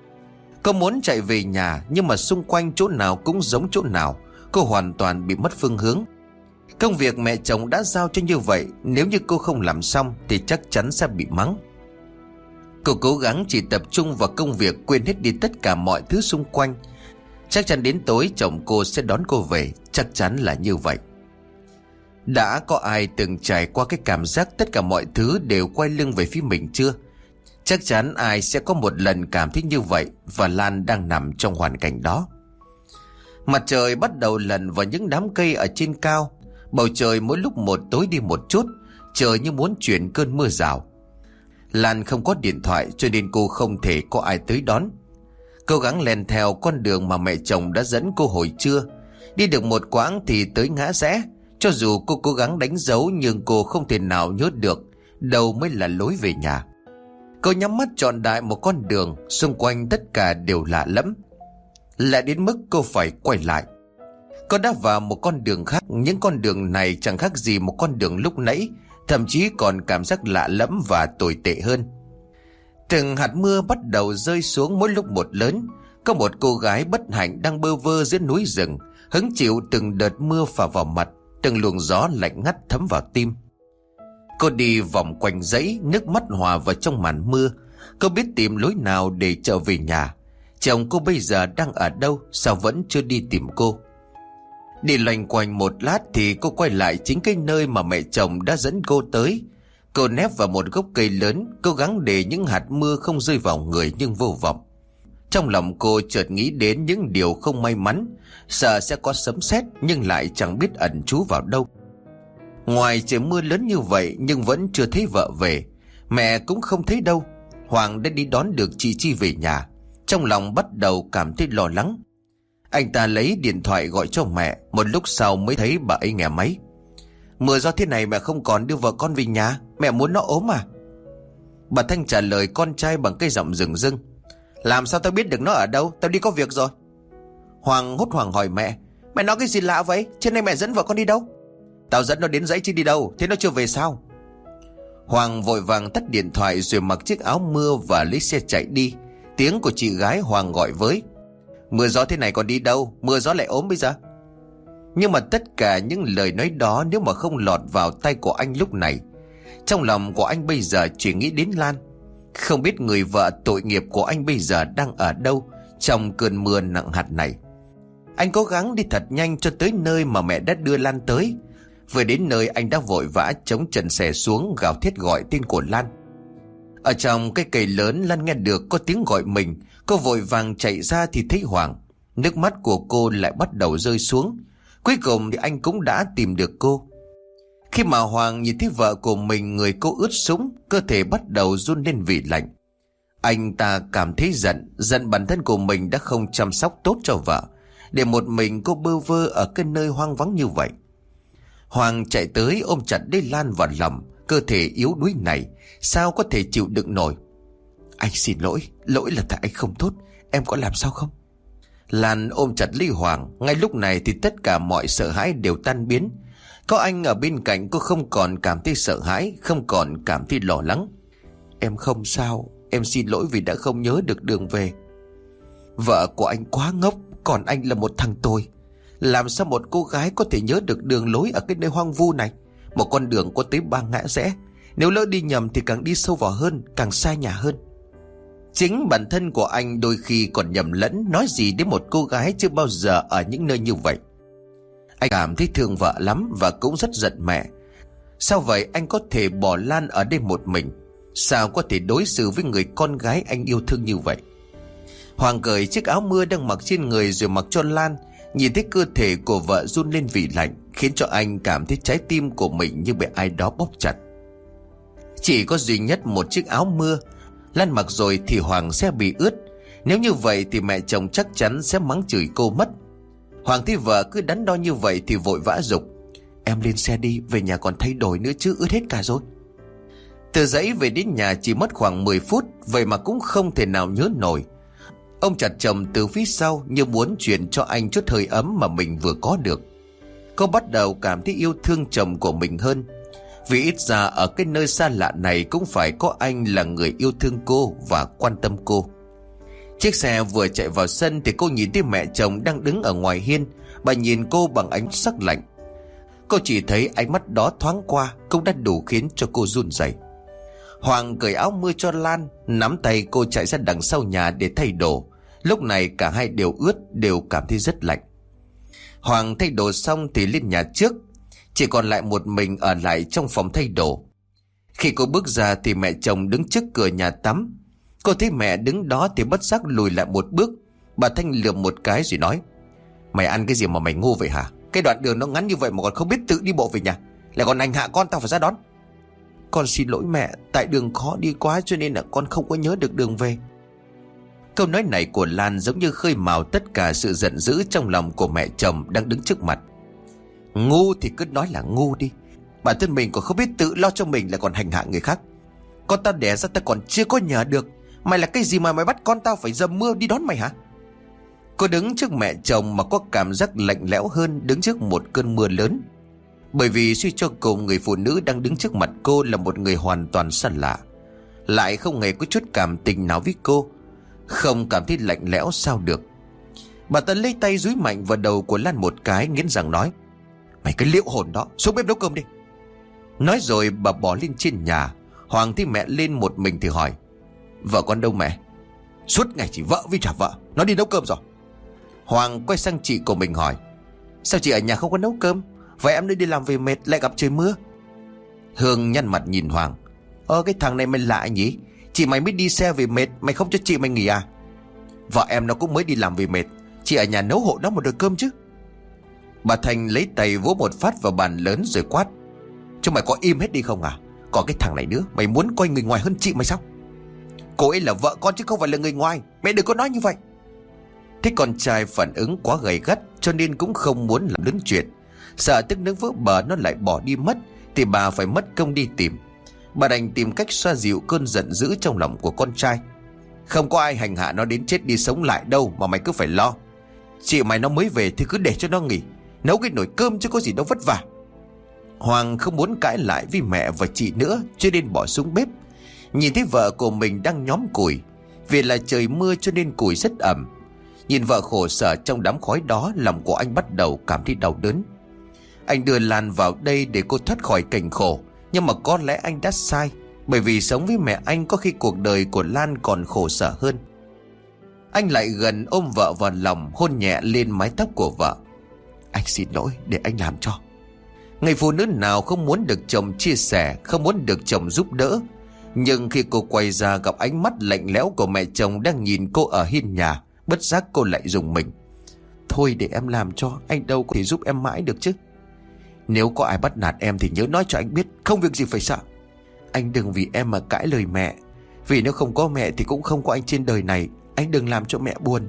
Cô muốn chạy về nhà, nhưng mà xung quanh chỗ nào cũng giống chỗ nào. Cô hoàn toàn bị mất phương hướng. Công việc mẹ chồng đã giao cho như vậy, nếu như cô không làm xong thì chắc chắn sẽ bị mắng. Cô cố gắng chỉ tập trung vào công việc, quên hết đi tất cả mọi thứ xung quanh. Chắc chắn đến tối chồng cô sẽ đón cô về, chắc chắn là như vậy. Đã có ai từng trải qua cái cảm giác tất cả mọi thứ đều quay lưng về phía mình chưa? Chắc chắn ai sẽ có một lần cảm thấy như vậy, và Lan đang nằm trong hoàn cảnh đó. Mặt trời bắt đầu lần vào những đám cây ở trên cao. Bầu trời mỗi lúc một tối đi một chút, trời như muốn chuyển cơn mưa rào. Lan không có điện thoại cho nên cô không thể có ai tới đón. Cố gắng len theo con đường mà mẹ chồng đã dẫn cô hồi trưa. Đi được một quãng thì tới ngã rẽ. Cho dù cô cố gắng đánh dấu nhưng cô không thể nào nhớ được đâu mới là lối về nhà. Cô nhắm mắt trọn đại một con đường, xung quanh tất cả đều lạ lẫm, lạ đến mức cô phải quay lại. Cô đã vào một con đường khác. Những con đường này chẳng khác gì một con đường lúc nãy, thậm chí còn cảm giác lạ lẫm và tồi tệ hơn. Từng hạt mưa bắt đầu rơi xuống mỗi lúc một lớn. Có một cô gái bất hạnh đang bơ vơ giữa núi rừng, hứng chịu từng đợt mưa phả vào mặt, từng luồng gió lạnh ngắt thấm vào tim. Cô đi vòng quanh dãy, nước mắt hòa vào trong màn mưa. Cô biết tìm lối nào để trở về nhà. Chồng cô bây giờ đang ở đâu, sao vẫn chưa đi tìm cô? Đi loanh quanh một lát thì cô quay lại chính cái nơi mà mẹ chồng đã dẫn cô tới. Cô nép vào một gốc cây lớn, cố gắng để những hạt mưa không rơi vào người nhưng vô vọng. Trong lòng cô chợt nghĩ đến những điều không may mắn, sợ sẽ có sấm sét nhưng lại chẳng biết ẩn trú vào đâu. Ngoài trời mưa lớn như vậy nhưng vẫn chưa thấy vợ về, mẹ cũng không thấy đâu. Hoàng đã đi đón được chị Chi về nhà. Trong lòng bắt đầu cảm thấy lo lắng. Anh ta lấy điện thoại gọi cho mẹ, một lúc sau mới thấy bà ấy nghe máy. Mưa do thế này mẹ không còn đưa vợ con về nhà, mẹ muốn nó ốm à? Bà Thanh trả lời con trai bằng cái giọng rừng rưng. Làm sao tao biết được nó ở đâu, tao đi có việc rồi. Hoàng hốt hoảng hỏi mẹ. Mẹ nói cái gì lạ vậy, trên đây mẹ dẫn vợ con đi đâu? Tao dẫn nó đến dãy chứ đi đâu, thế nó chưa về sao? Hoàng vội vàng tắt điện thoại rồi mặc chiếc áo mưa và lấy xe chạy đi. Tiếng của chị gái Hoàng gọi với. Mưa gió thế này còn đi đâu, mưa gió lại ốm bây giờ. Nhưng mà tất cả những lời nói đó nếu mà không lọt vào tay của anh lúc này, trong lòng của anh bây giờ chỉ nghĩ đến Lan. Không biết người vợ tội nghiệp của anh bây giờ đang ở đâu trong cơn mưa nặng hạt này. Anh cố gắng đi thật nhanh cho tới nơi mà mẹ đã đưa Lan tới. Vừa đến nơi anh đã vội vã chống trần xe xuống, gào thét gọi tên của Lan. Ở trong cái cây lớn, Lan nghe được có tiếng gọi mình. Cô vội vàng chạy ra thì thấy Hoàng. Nước mắt của cô lại bắt đầu rơi xuống. Cuối cùng thì anh cũng đã tìm được cô. Khi mà Hoàng nhìn thấy vợ của mình, người cô ướt sũng, cơ thể bắt đầu run lên vì lạnh. Anh ta cảm thấy giận bản thân của mình đã không chăm sóc tốt cho vợ, để một mình cô bơ vơ ở cái nơi hoang vắng như vậy. Hoàng chạy tới ôm chặt lấy Lan vào lòng. Cơ thể yếu đuối này sao có thể chịu đựng nổi. Anh xin lỗi, lỗi là tại anh không tốt. Em có làm sao không? Lan ôm chặt lấy Hoàng. Ngay lúc này thì tất cả mọi sợ hãi đều tan biến. Có anh ở bên cạnh, cô không còn cảm thấy sợ hãi, không còn cảm thấy lo lắng. Em không sao, em xin lỗi vì đã không nhớ được đường về. Vợ của anh quá ngốc, còn anh là một thằng tồi. Làm sao một cô gái có thể nhớ được đường lối ở cái nơi hoang vu này? Một con đường có tới 3 ngã rẽ, nếu lỡ đi nhầm thì càng đi sâu vào hơn, càng xa nhà hơn. Chính bản thân của anh đôi khi còn nhầm lẫn, nói gì đến một cô gái chưa bao giờ ở những nơi như vậy. Anh cảm thấy thương vợ lắm và cũng rất giận mẹ. Sao vậy anh có thể bỏ Lan ở đây một mình? Sao có thể đối xử với người con gái anh yêu thương như vậy? Hoàng cởi chiếc áo mưa đang mặc trên người rồi mặc cho Lan. Nhìn thấy cơ thể của vợ run lên vì lạnh, khiến cho anh cảm thấy trái tim của mình như bị ai đó bóp chặt. Chỉ có duy nhất một chiếc áo mưa, Lan mặc rồi thì Hoàng sẽ bị ướt. Nếu như vậy thì mẹ chồng chắc chắn sẽ mắng chửi cô mất. Hoàng thấy vợ cứ đắn đo như vậy thì vội vã giục: Em lên xe đi, về nhà còn thay đổi nữa chứ, ướt hết cả rồi. Từ dãy về đến nhà chỉ mất khoảng 10 phút, vậy mà cũng không thể nào nhớ nổi. Ông chặt chồng từ phía sau như muốn truyền cho anh chút hơi ấm mà mình vừa có được. Cô bắt đầu cảm thấy yêu thương chồng của mình hơn, vì ít ra ở cái nơi xa lạ này cũng phải có anh là người yêu thương cô và quan tâm cô. Chiếc xe vừa chạy vào sân thì cô nhìn thấy mẹ chồng đang đứng ở ngoài hiên. Bà nhìn cô bằng ánh sắc lạnh. Cô chỉ thấy ánh mắt đó thoáng qua cũng đã đủ khiến cho cô run rẩy. Hoàng cởi áo mưa cho Lan, nắm tay cô chạy ra đằng sau nhà để thay đồ. Lúc này cả hai đều ướt, đều cảm thấy rất lạnh. Hoàng thay đồ xong thì lên nhà trước, chỉ còn lại một mình ở lại trong phòng thay đồ. Khi cô bước ra thì mẹ chồng đứng trước cửa nhà tắm. Cô thấy mẹ đứng đó thì bất giác lùi lại một bước. Bà Thanh lườm một cái rồi nói: Mày ăn cái gì mà mày ngu vậy hả? Cái đoạn đường nó ngắn như vậy mà còn không biết tự đi bộ về nhà, lại còn hành hạ con tao phải ra đón. Con xin lỗi mẹ, tại đường khó đi quá cho nên là con không có nhớ được đường về. Câu nói này của Lan giống như khơi mào tất cả sự giận dữ trong lòng của mẹ chồng đang đứng trước mặt. Ngu thì cứ nói là ngu đi, bản thân mình còn không biết tự lo cho mình lại còn hành hạ người khác. Con tao đẻ ra tao còn chưa có nhờ được, mày là cái gì mà mày bắt con tao phải dầm mưa đi đón mày hả? Cô đứng trước mẹ chồng mà có cảm giác lạnh lẽo hơn đứng trước một cơn mưa lớn. Bởi vì suy cho cùng, người phụ nữ đang đứng trước mặt cô là một người hoàn toàn xa lạ, lại không hề có chút cảm tình nào với cô. Không cảm thấy lạnh lẽo sao được. Bà ta lấy tay dúi mạnh vào đầu của Lan một cái, nghiến răng nói: Mày cái liệu hồn đó, xuống bếp nấu cơm đi. Nói rồi bà bỏ lên trên nhà. Hoàng thấy mẹ lên một mình thì hỏi: Vợ con đâu mẹ? Suốt ngày chỉ vợ với trả vợ, nó đi nấu cơm rồi. Hoàng quay sang chị của mình hỏi: Sao chị ở nhà không có nấu cơm? Vậy em đi làm về mệt lại gặp trời mưa. Hương nhăn mặt nhìn Hoàng: Cái thằng này mày lạ nhỉ? Chị mày mới đi xe về mệt, mày không cho chị mày nghỉ à? Vợ em nó cũng mới đi làm về mệt, chị ở nhà nấu hộ nó một nồi cơm chứ. Bà Thành lấy tay vỗ một phát vào bàn lớn rồi quát: Chúng mày có im hết đi không à? Còn cái thằng này nữa, mày muốn coi người ngoài hơn chị mày sao? Cô ấy là vợ con chứ không phải là người ngoài, mẹ đừng có nói như vậy. Thế con trai phản ứng quá gay gắt cho nên cũng không muốn làm lớn chuyện. Sợ tức nước vỡ bờ nó lại bỏ đi mất thì bà phải mất công đi tìm. Bà đành tìm cách xoa dịu cơn giận dữ trong lòng của con trai. Không có ai hành hạ nó đến chết đi sống lại đâu mà mày cứ phải lo. Chị mày nó mới về thì cứ để cho nó nghỉ, nấu cái nồi cơm chứ có gì đâu vất vả. Hoàng không muốn cãi lại với mẹ và chị nữa cho nên bỏ xuống bếp. Nhìn thấy vợ của mình đang nhóm củi, vì là trời mưa cho nên củi rất ẩm. Nhìn vợ khổ sở trong đám khói đó, lòng của anh bắt đầu cảm thấy đau đớn. Anh đưa Lan vào đây để cô thoát khỏi cảnh khổ, nhưng mà có lẽ anh đã sai, bởi vì sống với mẹ anh có khi cuộc đời của Lan còn khổ sở hơn. Anh lại gần ôm vợ vào lòng, hôn nhẹ lên mái tóc của vợ. Anh xin lỗi, để anh làm cho. Người phụ nữ nào không muốn được chồng chia sẻ, không muốn được chồng giúp đỡ. Nhưng khi cô quay ra gặp ánh mắt lạnh lẽo của mẹ chồng đang nhìn cô ở hiên nhà, bất giác cô lại rùng mình. Thôi để em làm cho, anh đâu có thể giúp em mãi được chứ. Nếu có ai bắt nạt em thì nhớ nói cho anh biết, không việc gì phải sợ. Anh đừng vì em mà cãi lời mẹ. Vì nếu không có mẹ thì cũng không có anh trên đời này. Anh đừng làm cho mẹ buồn.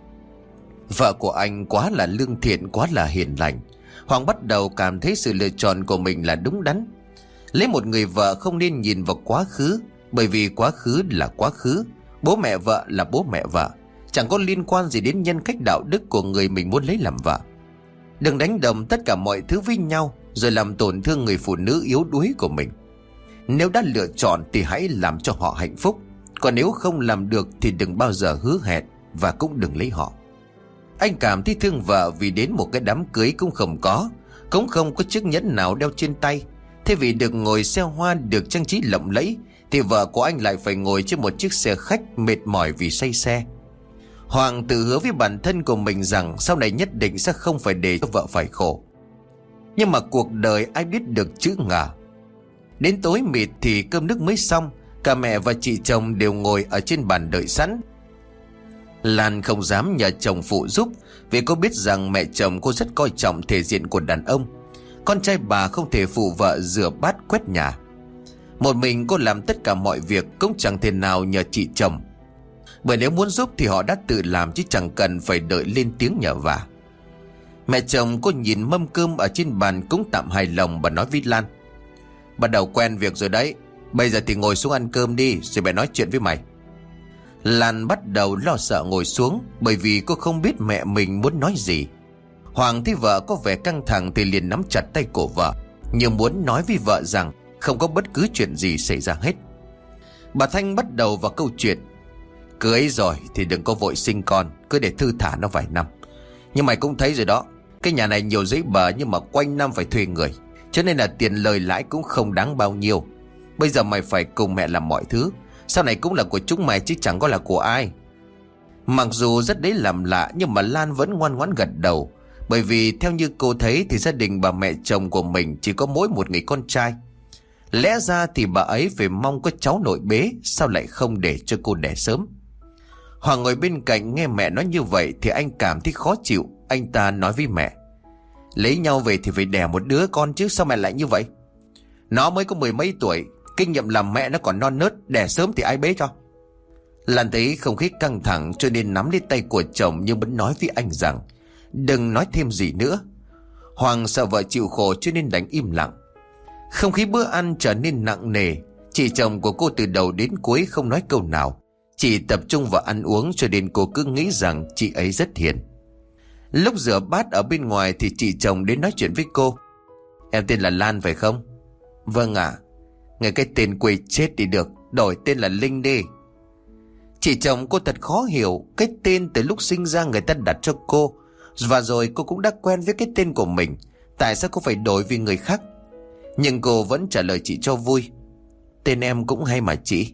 Vợ của anh quá là lương thiện, quá là hiền lành. Hoàng bắt đầu cảm thấy sự lựa chọn của mình là đúng đắn. Lấy một người vợ không nên nhìn vào quá khứ, bởi vì quá khứ là quá khứ. Bố mẹ vợ là bố mẹ vợ, chẳng có liên quan gì đến nhân cách đạo đức của người mình muốn lấy làm vợ. Đừng đánh đồng tất cả mọi thứ với nhau rồi làm tổn thương người phụ nữ yếu đuối của mình. Nếu đã lựa chọn thì hãy làm cho họ hạnh phúc. Còn nếu không làm được thì đừng bao giờ hứa hẹn, và cũng đừng lấy họ. Anh cảm thấy thương vợ vì đến một cái đám cưới cũng không có chiếc nhẫn nào đeo trên tay. Thế vì được ngồi xe hoa được trang trí lộng lẫy thì vợ của anh lại phải ngồi trên một chiếc xe khách mệt mỏi vì say xe. Hoàng tự hứa với bản thân của mình rằng sau này nhất định sẽ không phải để cho vợ phải khổ. Nhưng mà cuộc đời ai biết được chữ ngờ. Đến tối mịt thì cơm nước mới xong. Cả mẹ và chị chồng đều ngồi ở trên bàn đợi sẵn. Lan không dám nhờ chồng phụ giúp, vì cô biết rằng mẹ chồng cô rất coi trọng thể diện của đàn ông. Con trai bà không thể phụ vợ rửa bát quét nhà. Một mình cô làm tất cả mọi việc, cũng chẳng thể nào nhờ chị chồng. Bởi nếu muốn giúp thì họ đã tự làm, chứ chẳng cần phải đợi lên tiếng nhờ vả. Mẹ chồng cô nhìn mâm cơm ở trên bàn cũng tạm hài lòng. Bà nói với Lan: bắt đầu quen việc rồi đấy, bây giờ thì ngồi xuống ăn cơm đi, rồi mẹ nói chuyện với mày. Lan bắt đầu lo sợ ngồi xuống, bởi vì cô không biết mẹ mình muốn nói gì. Hoàng thấy vợ có vẻ căng thẳng thì liền nắm chặt tay cổ vợ, như muốn nói với vợ rằng không có bất cứ chuyện gì xảy ra hết. Bà Thanh bắt đầu vào câu chuyện: cưới rồi thì đừng có vội sinh con, cứ để thư thả nó vài năm. Nhưng mày cũng thấy rồi đó, cái nhà này nhiều giấy bờ nhưng mà quanh năm phải thuê người, cho nên là tiền lời lãi cũng không đáng bao nhiêu. Bây giờ mày phải cùng mẹ làm mọi thứ, sau này cũng là của chúng mày chứ chẳng có là của ai. Mặc dù rất đấy làm lạ, nhưng mà Lan vẫn ngoan ngoãn gật đầu. Bởi vì theo như cô thấy thì gia đình bà mẹ chồng của mình chỉ có mỗi một người con trai. Lẽ ra thì bà ấy phải mong có cháu nội bế, sao lại không để cho cô đẻ sớm. Hoàng ngồi bên cạnh nghe mẹ nói như vậy thì anh cảm thấy khó chịu. Anh ta nói với mẹ: lấy nhau về thì phải đẻ một đứa con chứ, sao mẹ lại như vậy? Nó mới có 10 mấy tuổi, kinh nghiệm làm mẹ nó còn non nớt, đẻ sớm thì ai bế cho. Lan thấy không khí căng thẳng cho nên nắm lấy tay của chồng, nhưng vẫn nói với anh rằng đừng nói thêm gì nữa. Hoàng sợ vợ chịu khổ cho nên đành im lặng. Không khí bữa ăn trở nên nặng nề. Chị chồng của cô từ đầu đến cuối không nói câu nào, chỉ tập trung vào ăn uống, cho nên cô cứ nghĩ rằng chị ấy rất hiền. Lúc rửa bát ở bên ngoài thì chị chồng đến nói chuyện với cô: em tên là Lan phải không? Vâng ạ. Nghe cái tên quê chết đi được, đổi tên là Linh đi. Chị chồng cô thật khó hiểu, cái tên từ lúc sinh ra người ta đặt cho cô, và rồi cô cũng đã quen với cái tên của mình, tại sao cô phải đổi vì người khác? Nhưng cô vẫn trả lời chị cho vui: tên em cũng hay mà chị.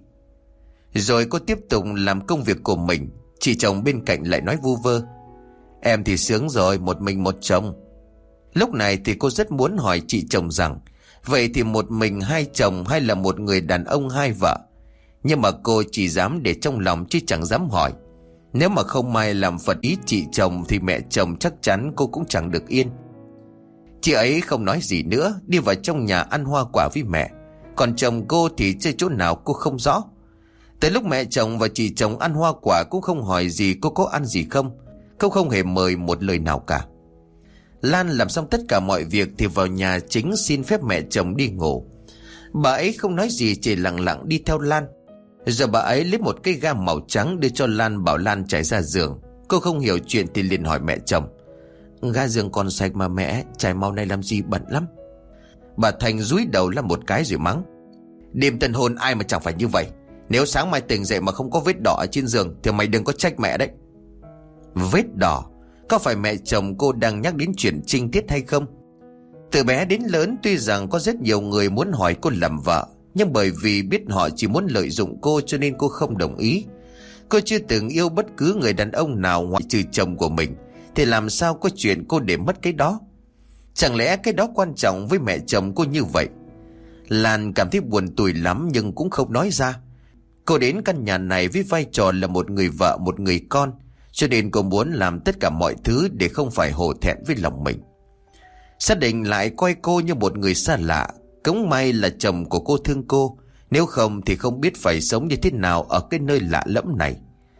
Rồi cô tiếp tục làm công việc của mình. Chị chồng bên cạnh lại nói vu vơ: em thì sướng rồi, một mình một chồng. Lúc này thì cô rất muốn hỏi chị chồng rằng vậy thì một mình hai chồng hay là một người đàn ông hai vợ? Nhưng mà cô chỉ dám để trong lòng chứ chẳng dám hỏi. Nếu mà không may làm phật ý chị chồng thì mẹ chồng chắc chắn cô cũng chẳng được yên. Chị ấy không nói gì nữa, đi vào trong nhà ăn hoa quả với mẹ. Còn chồng cô thì chơi chỗ nào cô không rõ. Tới lúc mẹ chồng và chị chồng ăn hoa quả cũng không hỏi gì cô có ăn gì không. Cô không hề mời một lời nào cả. Lan làm xong tất cả mọi việc thì vào nhà chính xin phép mẹ chồng đi ngủ. Bà ấy không nói gì, chỉ lặng lặng đi theo Lan. Rồi bà ấy lấy một cái gam màu trắng đưa cho Lan, bảo Lan trải ra giường. Cô không hiểu chuyện thì liền hỏi mẹ chồng: ga giường còn sạch mà mẹ, trải màu này làm gì, bẩn lắm. Bà Thành dúi đầu làm một cái rồi mắng: đêm tân hôn ai mà chẳng phải như vậy. Nếu sáng mai tỉnh dậy mà không có vết đỏ ở trên giường thì mày đừng có trách mẹ đấy. Vết đỏ? Có phải mẹ chồng cô đang nhắc đến chuyện trinh tiết hay không? Từ bé đến lớn tuy rằng có rất nhiều người muốn hỏi cô làm vợ, nhưng bởi vì biết họ chỉ muốn lợi dụng cô cho nên cô không đồng ý. Cô chưa từng yêu bất cứ người đàn ông nào ngoại trừ chồng của mình, thì làm sao có chuyện cô để mất cái đó? Chẳng lẽ cái đó quan trọng với mẹ chồng cô như vậy? Lan cảm thấy buồn tủi lắm nhưng cũng không nói ra. Cô đến căn nhà này với vai trò là một người vợ, một người con, cho nên cô muốn làm tất cả mọi thứ để không phải hổ thẹn với lòng mình. Xác định lại coi cô như một người xa lạ. Cũng may là chồng của cô thương cô, nếu không thì không biết phải sống như thế nào ở cái nơi lạ lẫm này.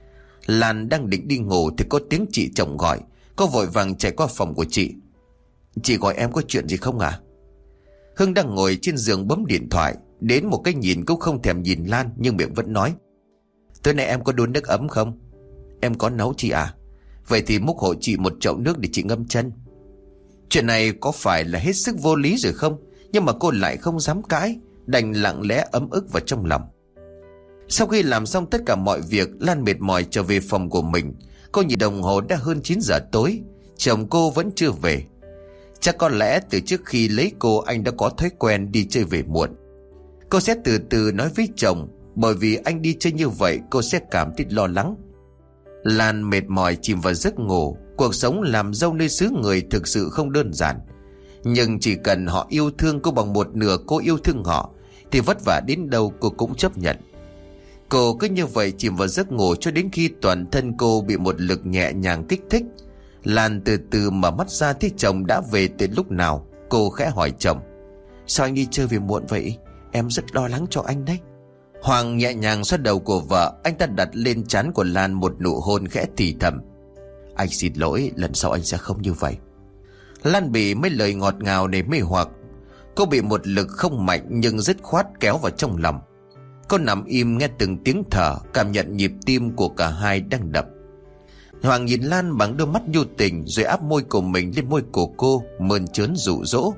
Lan đang định đi ngủ thì có tiếng chị chồng gọi. Cô vội vàng chạy qua phòng của chị. Chị gọi em có chuyện gì không ạ? Hưng đang ngồi trên giường bấm điện thoại. Đến một cái nhìn cũng không thèm nhìn Lan, nhưng miệng vẫn nói. Tối nay em có đun nước ấm không? Em có nấu chị à? Vậy thì múc hộ chị một chậu nước để chị ngâm chân. Chuyện này có phải là hết sức vô lý rồi không? Nhưng mà cô lại không dám cãi, đành lặng lẽ ấm ức vào trong lòng. Sau khi làm xong tất cả mọi việc, Lan mệt mỏi trở về phòng của mình. Cô nhìn đồng hồ đã hơn 9 giờ tối, chồng cô vẫn chưa về. Chắc có lẽ từ trước khi lấy cô, anh đã có thói quen đi chơi về muộn. Cô sẽ từ từ nói với chồng, bởi vì anh đi chơi như vậy cô sẽ cảm thấy lo lắng. Lan mệt mỏi chìm vào giấc ngủ. Cuộc sống làm dâu nơi xứ người thực sự không đơn giản. Nhưng chỉ cần họ yêu thương cô bằng một nửa cô yêu thương họ, thì vất vả đến đâu cô cũng chấp nhận. Cô cứ như vậy chìm vào giấc ngủ cho đến khi toàn thân cô bị một lực nhẹ nhàng kích thích. Lan từ từ mở mắt ra thấy chồng đã về từ lúc nào. Cô khẽ hỏi chồng. Sao anh đi chơi về muộn vậy? Em rất lo lắng cho anh đấy. Hoàng nhẹ nhàng xoa đầu của vợ. Anh ta đặt lên trán của Lan một nụ hôn khẽ thì thầm. Anh xin lỗi, lần sau anh sẽ không như vậy. Lan bị mấy lời ngọt ngào này mê hoặc. Cô bị một lực không mạnh nhưng dứt khoát kéo vào trong lòng. Cô nằm im nghe từng tiếng thở, cảm nhận nhịp tim của cả hai đang đập. Hoàng nhìn Lan bằng đôi mắt nhu tình, rồi áp môi của mình lên môi của cô, mơn trớn dụ dỗ.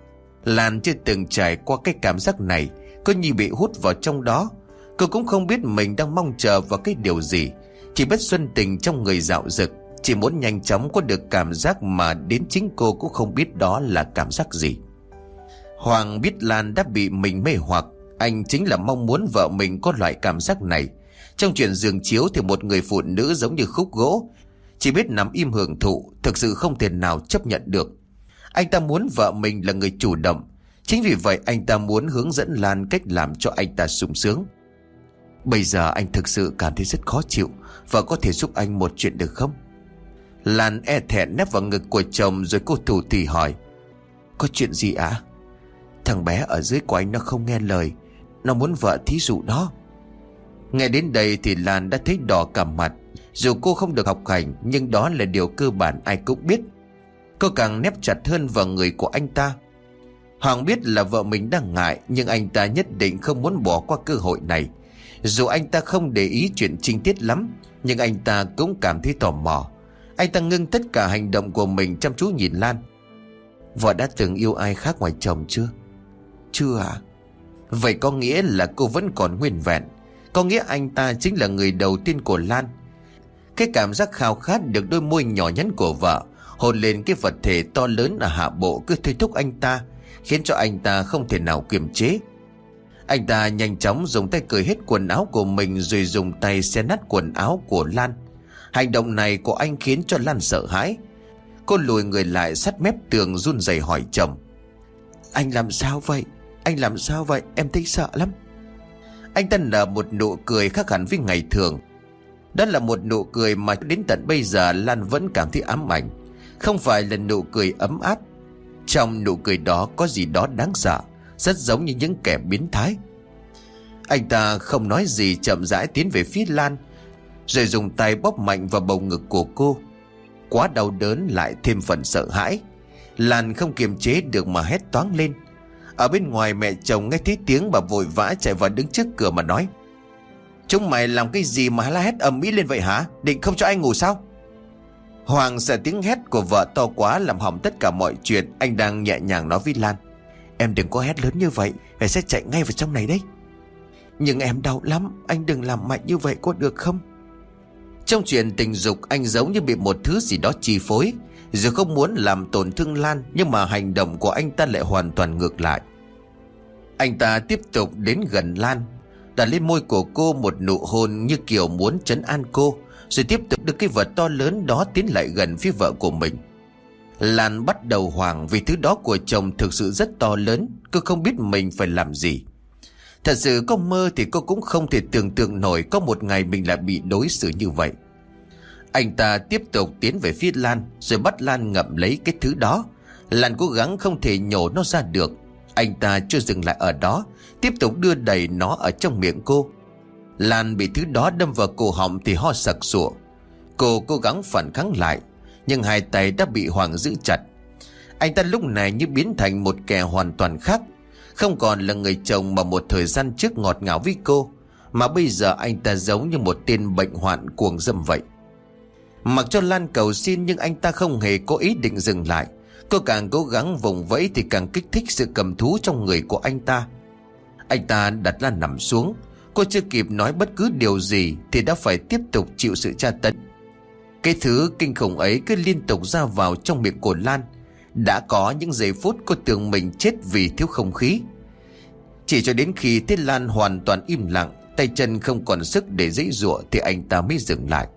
Lan chưa từng trải qua cái cảm giác này, cô như bị hút vào trong đó. Cô cũng không biết mình đang mong chờ vào cái điều gì, chỉ biết xuân tình trong người dạo dực, chỉ muốn nhanh chóng có được cảm giác mà đến chính cô cũng không biết đó là cảm giác gì. Hoàng biết Lan đã bị mình mê hoặc. Anh chính là mong muốn vợ mình có loại cảm giác này. Trong chuyện giường chiếu thì một người phụ nữ giống như khúc gỗ, chỉ biết nằm im hưởng thụ, thực sự không thể nào chấp nhận được. Anh ta muốn vợ mình là người chủ động. Chính vì vậy anh ta muốn hướng dẫn Lan cách làm cho anh ta sung sướng. Bây giờ anh thực sự cảm thấy rất khó chịu, vợ có thể giúp anh một chuyện được không? Lan e thẹn nép vào ngực của chồng, rồi cô thủ thỉ hỏi. Có chuyện gì ạ? Thằng bé ở dưới của anh nó không nghe lời, nó muốn vợ thí dụ đó. Nghe đến đây thì Lan đã thấy đỏ cả mặt. Dù cô không được học hành, nhưng đó là điều cơ bản ai cũng biết. Cô càng nép chặt hơn vào người của anh ta. Hoàng biết là vợ mình đang ngại, nhưng anh ta nhất định không muốn bỏ qua cơ hội này. Dù anh ta không để ý chuyện chi tiết lắm, nhưng anh ta cũng cảm thấy tò mò. Anh ta ngưng tất cả hành động của mình, chăm chú nhìn Lan. Vợ đã từng yêu ai khác ngoài chồng chưa? Chưa ạ. Vậy có nghĩa là cô vẫn còn nguyên vẹn. Có nghĩa anh ta chính là người đầu tiên của Lan. Cái cảm giác khao khát được đôi môi nhỏ nhắn của vợ hôn lên cái vật thể to lớn ở hạ bộ cứ thôi thúc anh ta, khiến cho anh ta không thể nào kiềm chế. Anh ta nhanh chóng dùng tay cởi hết quần áo của mình, rồi dùng tay xé nát quần áo của Lan. Hành động này của anh khiến cho Lan sợ hãi. Cô lùi người lại sát mép tường, run rẩy hỏi chồng. Anh làm sao vậy? Anh làm sao vậy? Em thấy sợ lắm. Anh ta nở một nụ cười khác hẳn với ngày thường. Đó là một nụ cười mà đến tận bây giờ Lan vẫn cảm thấy ám ảnh. Không phải là nụ cười ấm áp. Trong nụ cười đó có gì đó đáng sợ, rất giống như những kẻ biến thái. Anh ta không nói gì, chậm rãi tiến về phía Lan, rồi dùng tay bóp mạnh vào bầu ngực của cô. Quá đau đớn lại thêm phần sợ hãi, Lan không kiềm chế được mà hét toáng lên. Ở bên ngoài mẹ chồng nghe thấy tiếng, bà vội vã chạy vào đứng trước cửa mà nói. Chúng mày làm cái gì mà la hét ầm ĩ lên vậy hả? Định không cho anh ngủ sao? Hoàng sợ tiếng hét của vợ to quá làm hỏng tất cả mọi chuyện. Anh đang nhẹ nhàng nói với Lan. Em đừng có hét lớn như vậy, mẹ sẽ chạy ngay vào trong này đấy. Nhưng em đau lắm, anh đừng làm mạnh như vậy có được không? Trong chuyện tình dục, anh giống như bị một thứ gì đó chi phối. Dù không muốn làm tổn thương Lan, nhưng mà hành động của anh ta lại hoàn toàn ngược lại. Anh ta tiếp tục đến gần Lan, đặt lên môi của cô một nụ hôn như kiểu muốn trấn an cô, rồi tiếp tục đưa cái vật to lớn đó tiến lại gần phía vợ của mình. Lan bắt đầu hoảng vì thứ đó của chồng thực sự rất to lớn. Cô không biết mình phải làm gì. Thật sự có mơ thì cô cũng không thể tưởng tượng nổi có một ngày mình lại bị đối xử như vậy. Anh ta tiếp tục tiến về phía Lan, rồi bắt Lan ngậm lấy cái thứ đó. Lan cố gắng không thể nhổ nó ra được. Anh ta chưa dừng lại ở đó, tiếp tục đưa đầy nó ở trong miệng cô. Lan bị thứ đó đâm vào cổ họng thì ho sặc sụa. Cô cố gắng phản kháng lại, nhưng hai tay đã bị Hoàng giữ chặt. Anh ta lúc này như biến thành một kẻ hoàn toàn khác. Không còn là người chồng mà một thời gian trước ngọt ngào với cô, mà bây giờ anh ta giống như một tên bệnh hoạn cuồng dâm vậy. Mặc cho Lan cầu xin nhưng anh ta không hề có ý định dừng lại. Cô càng cố gắng vùng vẫy thì càng kích thích sự cầm thú trong người của anh ta. Anh ta đặt Lan nằm xuống. Cô chưa kịp nói bất cứ điều gì thì đã phải tiếp tục chịu sự tra tấn. Cái thứ kinh khủng ấy cứ liên tục ra vào trong miệng của Lan. Đã có những giây phút cô tưởng mình chết vì thiếu không khí. Chỉ cho đến khi thấy Lan hoàn toàn im lặng, tay chân không còn sức để giãy giụa thì anh ta mới dừng lại.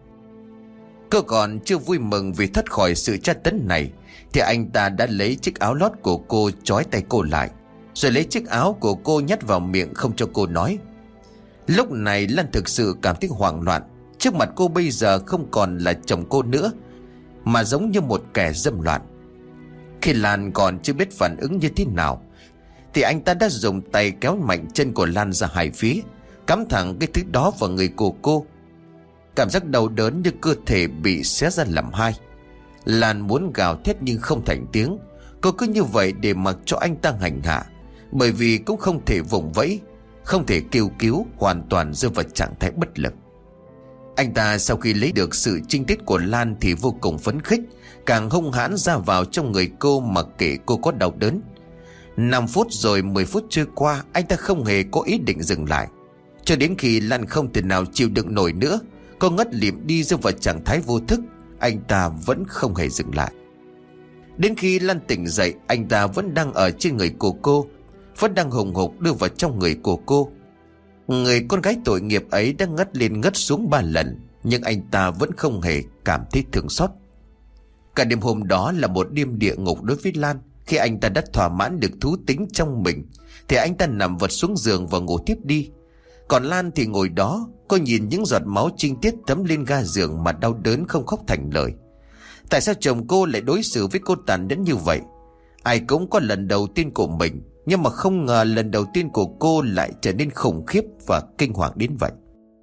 Cô còn chưa vui mừng vì thoát khỏi sự tra tấn này thì anh ta đã lấy chiếc áo lót của cô trói tay cô lại, rồi lấy chiếc áo của cô nhét vào miệng không cho cô nói. Lúc này Lan thực sự cảm thấy hoảng loạn. Trước mặt cô bây giờ không còn là chồng cô nữa, mà giống như một kẻ dâm loạn. Khi Lan còn chưa biết phản ứng như thế nào thì anh ta đã dùng tay kéo mạnh chân của Lan ra hai phía, cắm thẳng cái thứ đó vào người của cô. Cảm giác đau đớn như cơ thể bị xé ra làm hai. Lan muốn gào thét nhưng không thành tiếng. Cô cứ như vậy để mặc cho anh ta hành hạ, bởi vì cũng không thể vùng vẫy, không thể kêu cứu, hoàn toàn rơi vào trạng thái bất lực. Anh ta sau khi lấy được sự chinh tiết của Lan thì vô cùng phấn khích, càng hung hãn ra vào trong người cô mặc kệ cô có đau đớn. 5 phút rồi 10 phút trôi qua, anh ta không hề có ý định dừng lại. Cho đến khi Lan không thể nào chịu đựng nổi nữa, cô ngất lịm đi rơi vào trạng thái vô thức, anh ta vẫn không hề dừng lại. Đến khi Lan tỉnh dậy, anh ta vẫn đang ở trên người của cô, vẫn đang hùng hục đưa vào trong người của cô. Người con gái tội nghiệp ấy đã ngất lên ngất xuống 3 lần, nhưng anh ta vẫn không hề cảm thấy thương xót. Cả đêm hôm đó là một đêm địa ngục đối với Lan. Khi anh ta đã thỏa mãn được thú tính trong mình thì anh ta nằm vật xuống giường và ngủ tiếp đi. Còn Lan thì ngồi đó, cô nhìn những giọt máu trinh tiết thấm lên ga giường mà đau đớn không khóc thành lời. Tại sao chồng cô lại đối xử với cô tàn nhẫn như vậy? Ai cũng có lần đầu tiên của mình, nhưng mà không ngờ lần đầu tiên của cô lại trở nên khủng khiếp và kinh hoàng đến vậy.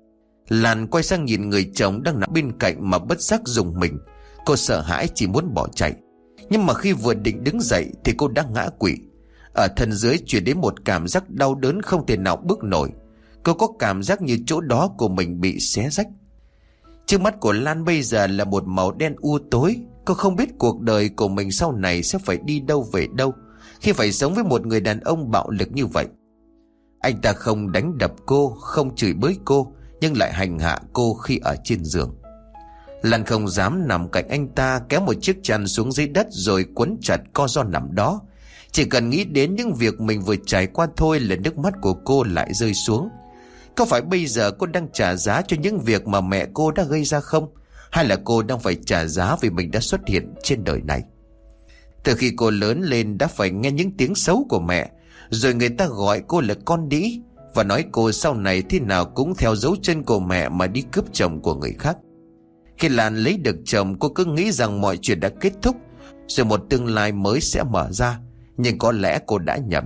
Lan quay sang nhìn người chồng đang nằm bên cạnh mà bất giác rùng mình. Cô sợ hãi chỉ muốn bỏ chạy, nhưng mà khi vừa định đứng dậy thì cô đã ngã quỵ. Ở thân dưới truyền đến một cảm giác đau đớn không thể nào bước nổi. Cô có cảm giác như chỗ đó của mình bị xé rách. Trước mắt của Lan bây giờ là một màu đen u tối. Cô không biết cuộc đời của mình sau này sẽ phải đi đâu về đâu khi phải sống với một người đàn ông bạo lực như vậy. Anh ta không đánh đập cô, không chửi bới cô, nhưng lại hành hạ cô khi ở trên giường. Lan không dám nằm cạnh anh ta, kéo một chiếc chăn xuống dưới đất rồi quấn chặt co ro nằm đó. Chỉ cần nghĩ đến những việc mình vừa trải qua thôi là nước mắt của cô lại rơi xuống. Có phải bây giờ cô đang trả giá cho những việc mà mẹ cô đã gây ra không? Hay là cô đang phải trả giá vì mình đã xuất hiện trên đời này? Từ khi cô lớn lên đã phải nghe những tiếng xấu của mẹ, rồi người ta gọi cô là con đĩ, và nói cô sau này thế nào cũng theo dấu chân của mẹ mà đi cướp chồng của người khác. Khi Lan lấy được chồng, cô cứ nghĩ rằng mọi chuyện đã kết thúc, rồi một tương lai mới sẽ mở ra. Nhưng có lẽ cô đã nhầm.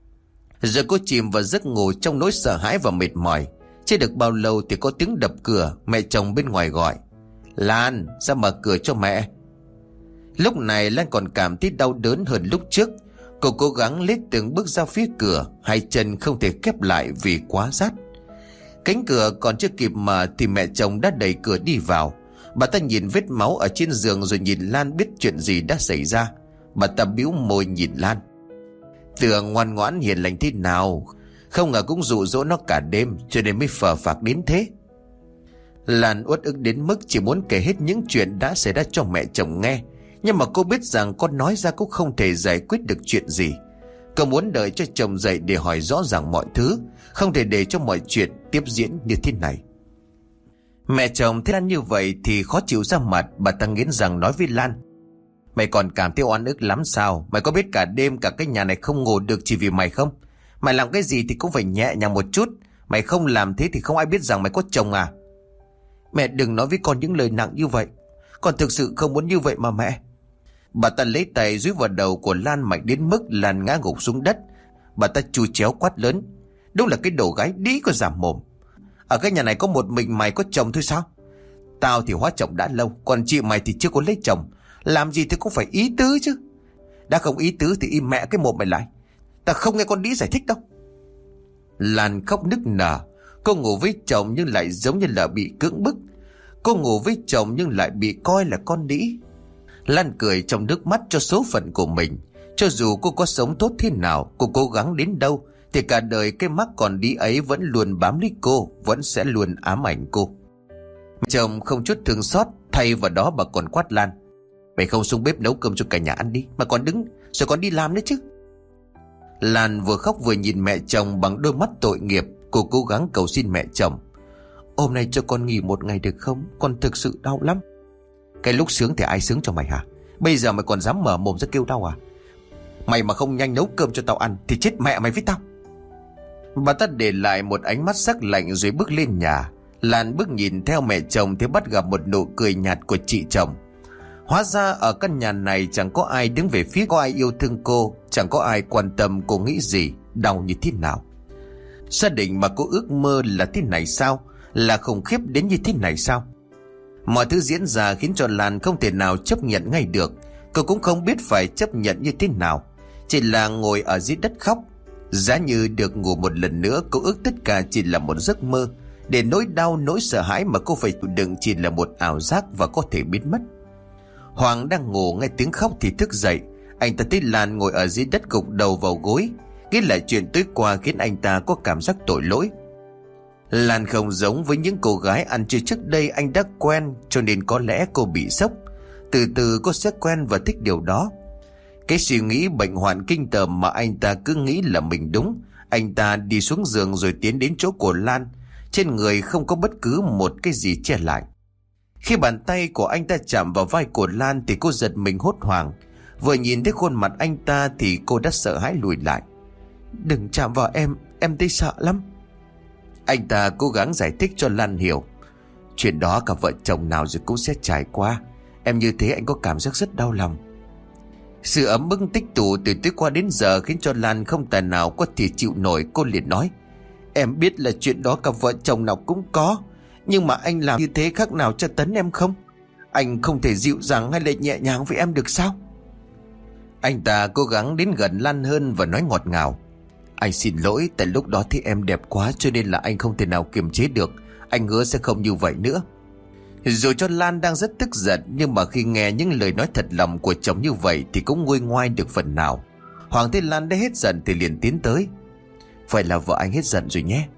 Rồi cô chìm vào giấc ngủ trong nỗi sợ hãi và mệt mỏi. Chưa được bao lâu thì có tiếng đập cửa. Mẹ chồng bên ngoài gọi: Lan, ra mở cửa cho mẹ. Lúc này Lan còn cảm thấy đau đớn hơn lúc trước. Cô cố gắng lết từng bước ra phía cửa, hai chân không thể khép lại vì quá rát. Cánh cửa còn chưa kịp mở thì mẹ chồng đã đẩy cửa đi vào. Bà ta nhìn vết máu ở trên giường rồi nhìn Lan biết chuyện gì đã xảy ra. Bà ta bĩu môi nhìn Lan: Tưởng ngoan ngoãn hiền lành thế nào, không ngờ cũng dụ dỗ nó cả đêm cho nên mới phờ phạc đến thế. Lan uất ức đến mức chỉ muốn kể hết những chuyện đã xảy ra cho mẹ chồng nghe. Nhưng mà cô biết rằng con nói ra cũng không thể giải quyết được chuyện gì. Cô muốn đợi cho chồng dậy để hỏi rõ ràng mọi thứ, không thể để cho mọi chuyện tiếp diễn như thế này. Mẹ chồng thấy Lan như vậy thì khó chịu ra mặt. Bà ta nghiến rằng nói với Lan: Mày còn cảm thấy oan ức lắm sao? Mày có biết cả đêm cả cái nhà này không ngủ được chỉ vì mày không? Mày làm cái gì thì cũng phải nhẹ nhàng một chút. Mày không làm thế thì không ai biết rằng mày có chồng à? Mẹ đừng nói với con những lời nặng như vậy. Con thực sự không muốn như vậy mà mẹ. Bà ta lấy tay dúi vào đầu của Lan mạnh đến mức Lan ngã gục xuống đất. Bà ta chu chéo quát lớn: Đúng là cái đồ gái đĩ có giảm mồm. Ở cái nhà này có một mình mày có chồng thôi sao? Tao thì hóa chồng đã lâu, còn chị mày thì chưa có lấy chồng. Làm gì thì cũng phải ý tứ chứ. Đã không ý tứ thì im mẹ cái mồm mày lại. Ta không nghe con đĩ giải thích đâu. Lan khóc nức nở. Cô ngủ với chồng nhưng lại giống như là bị cưỡng bức. Cô ngủ với chồng nhưng lại bị coi là con đĩ. Lan cười trong nước mắt cho số phận của mình. Cho dù cô có sống tốt thế nào, cô cố gắng đến đâu, thì cả đời cái mắc còn đĩ ấy vẫn luôn bám lấy cô, vẫn sẽ luôn ám ảnh cô. Chồng không chút thương xót, thay vào đó bà còn quát Lan: Mày không xuống bếp nấu cơm cho cả nhà ăn đi, mà còn đứng rồi còn đi làm nữa chứ. Lan vừa khóc vừa nhìn mẹ chồng bằng đôi mắt tội nghiệp. Cô cố gắng cầu xin mẹ chồng: Hôm nay cho con nghỉ một ngày được không? Con thực sự đau lắm. Cái lúc sướng thì ai sướng cho mày hả? Bây giờ mày còn dám mở mồm ra kêu đau à? Mày mà không nhanh nấu cơm cho tao ăn thì chết mẹ mày với tao. Bà ta để lại một ánh mắt sắc lạnh rồi bước lên nhà. Lan bước nhìn theo mẹ chồng thì bắt gặp một nụ cười nhạt của chị chồng. Hóa ra ở căn nhà này chẳng có ai đứng về phía, có ai yêu thương cô, chẳng có ai quan tâm cô nghĩ gì, đau như thế nào. Gia đình mà cô ước mơ là thế này sao? Là khủng khiếp đến như thế này sao? Mọi thứ diễn ra khiến cho Lan không thể nào chấp nhận ngay được. Cô cũng không biết phải chấp nhận như thế nào, chỉ là ngồi ở dưới đất khóc. Giá như được ngủ một lần nữa, cô ước tất cả chỉ là một giấc mơ, để nỗi đau nỗi sợ hãi mà cô phải chịu đựng chỉ là một ảo giác và có thể biến mất. Hoàng đang ngủ nghe tiếng khóc thì thức dậy. Anh ta thấy Lan ngồi ở dưới đất gục đầu vào gối. Nghĩ lại chuyện tối qua khiến anh ta có cảm giác tội lỗi. Lan không giống với những cô gái ăn chơi trước đây anh đã quen, cho nên có lẽ cô bị sốc. Từ từ cô sẽ quen và thích điều đó. Cái suy nghĩ bệnh hoạn kinh tởm mà anh ta cứ nghĩ là mình đúng. Anh ta đi xuống giường rồi tiến đến chỗ của Lan. Trên người không có bất cứ một cái gì che lại. Khi bàn tay của anh ta chạm vào vai của Lan thì cô giật mình hốt hoảng. Vừa nhìn thấy khuôn mặt anh ta thì cô đã sợ hãi lùi lại. Đừng chạm vào em thấy sợ lắm. Anh ta cố gắng giải thích cho Lan hiểu. Chuyện đó cả vợ chồng nào rồi cũng sẽ trải qua. Em như thế anh có cảm giác rất đau lòng. Sự ấm ức tích tụ từ tối qua đến giờ khiến cho Lan không tài nào có thể chịu nổi. Cô liền nói: Em biết là chuyện đó cả vợ chồng nào cũng có, nhưng mà anh làm như thế khác nào tra tấn em không? Anh không thể dịu dàng hay là nhẹ nhàng với em được sao? Anh ta cố gắng đến gần Lan hơn và nói ngọt ngào: Anh xin lỗi, tại lúc đó thì em đẹp quá cho nên là anh không thể nào kiềm chế được. Anh hứa sẽ không như vậy nữa. Dù cho Lan đang rất tức giận, nhưng mà khi nghe những lời nói thật lòng của chồng như vậy thì cũng nguôi ngoai được phần nào. Hoàng thấy Lan đã hết giận thì liền tiến tới: Vậy là vợ anh hết giận rồi nhé.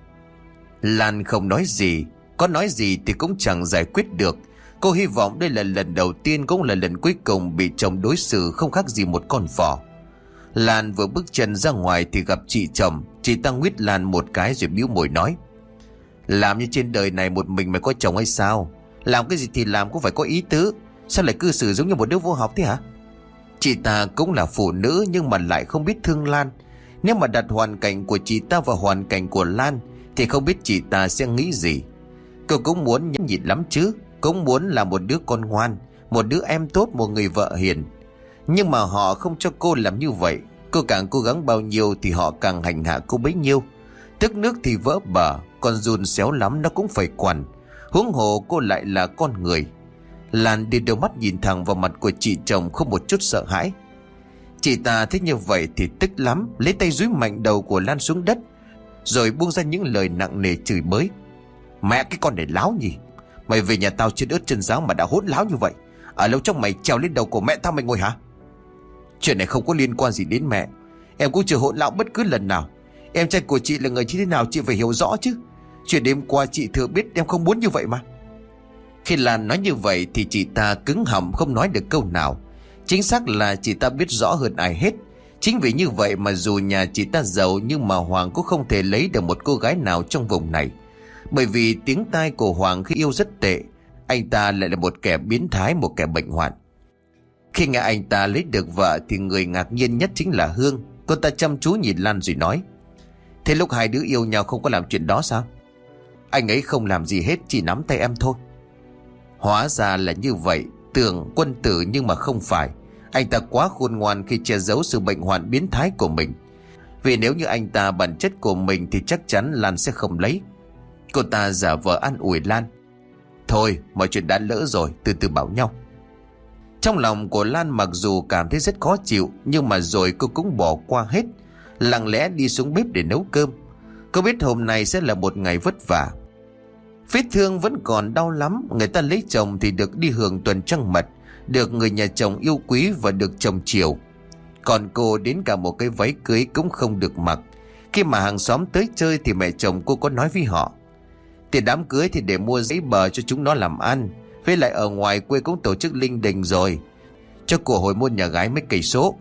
Lan không nói gì, có nói gì thì cũng chẳng giải quyết được. Cô hy vọng đây là lần đầu tiên cũng là lần cuối cùng bị chồng đối xử không khác gì một con phò. Lan vừa bước chân ra ngoài thì gặp chị chồng. Chị ta nguyết Lan một cái rồi bĩu môi nói: Làm như trên đời này một mình mày có chồng hay sao? Làm cái gì thì làm cũng phải có ý tứ. Sao lại cư xử giống như một đứa vô học thế hả? Chị ta cũng là phụ nữ nhưng mà lại không biết thương Lan. Nếu mà đặt hoàn cảnh của chị ta vào hoàn cảnh của Lan thì không biết chị ta sẽ nghĩ gì. Cô cũng muốn nhẫn nhịn lắm chứ, cũng muốn là một đứa con ngoan, một đứa em tốt, một người vợ hiền. Nhưng mà họ không cho cô làm như vậy. Cô càng cố gắng bao nhiêu thì họ càng hành hạ cô bấy nhiêu. Tức nước thì vỡ bờ, con giun xéo lắm nó cũng phải quằn. Huống hồ cô lại là con người. Lan đưa đôi mắt nhìn thẳng vào mặt của chị chồng không một chút sợ hãi. Chị ta thấy như vậy thì tức lắm, lấy tay dúi mạnh đầu của Lan xuống đất, rồi buông ra những lời nặng nề chửi bới: Mẹ cái con này láo nhỉ? Mày về nhà tao trên ớt chân giáo mà đã hỗn láo như vậy. Ở lâu trong mày trèo lên đầu của mẹ tao mày ngồi hả? Chuyện này không có liên quan gì đến mẹ. Em cũng chưa hỗn láo bất cứ lần nào. Em trai của chị là người như thế nào chị phải hiểu rõ chứ. Chuyện đêm qua chị thừa biết em không muốn như vậy mà. Khi Lan nói như vậy thì chị ta cứng họng không nói được câu nào. Chính xác là chị ta biết rõ hơn ai hết. Chính vì như vậy mà dù nhà chị ta giàu nhưng mà Hoàng cũng không thể lấy được một cô gái nào trong vùng này. Bởi vì tiếng tai của Hoàng khi yêu rất tệ. Anh ta lại là một kẻ biến thái, một kẻ bệnh hoạn. Khi nghe anh ta lấy được vợ thì người ngạc nhiên nhất chính là Hương. Cô ta chăm chú nhìn Lan rồi nói: Thế lúc hai đứa yêu nhau không có làm chuyện đó sao? Anh ấy không làm gì hết, chỉ nắm tay em thôi. Hóa ra là như vậy. Tưởng quân tử nhưng mà không phải. Anh ta quá khôn ngoan khi che giấu sự bệnh hoạn biến thái của mình. Vì nếu như anh ta bản chất của mình thì chắc chắn Lan sẽ không lấy. Cô ta giả vờ an ủi Lan. Thôi, mọi chuyện đã lỡ rồi, từ từ bảo nhau. Trong lòng của Lan mặc dù cảm thấy rất khó chịu, nhưng mà rồi cô cũng bỏ qua hết, lặng lẽ đi xuống bếp để nấu cơm. Cô biết hôm nay sẽ là một ngày vất vả. Vết thương vẫn còn đau lắm. Người ta lấy chồng thì được đi hưởng tuần trăng mật, được người nhà chồng yêu quý và được chồng chiều. Còn cô đến cả một cái váy cưới cũng không được mặc. Khi mà hàng xóm tới chơi thì mẹ chồng cô có nói với họ: tiền đám cưới thì để mua giấy bờ cho chúng nó làm ăn. Với lại ở ngoài quê cũng tổ chức linh đình rồi, cho của hồi môn nhà gái mấy cây số.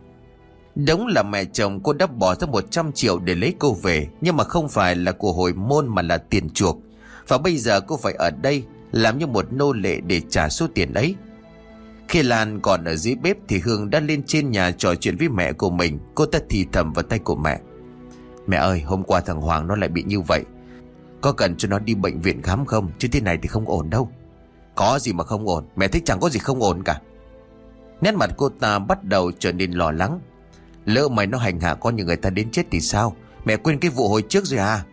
Đúng là mẹ chồng cô đã bỏ ra 100 triệu để lấy cô về, nhưng mà không phải là của hồi môn mà là tiền chuộc. Và bây giờ cô phải ở đây làm như một nô lệ để trả số tiền ấy. Khi Lan còn ở dưới bếp thì Hương đã lên trên nhà trò chuyện với mẹ của mình. Cô ta thì thầm vào tay của mẹ: mẹ ơi, hôm qua thằng Hoàng nó lại bị như vậy, có cần cho nó đi bệnh viện khám không? Chứ thế này thì không ổn đâu. Có gì mà không ổn, mẹ thấy chẳng có gì không ổn cả. Nét mặt cô ta bắt đầu trở nên lo lắng. Lỡ mày nó hành hạ con như người ta đến chết thì sao? Mẹ quên cái vụ hồi trước rồi à?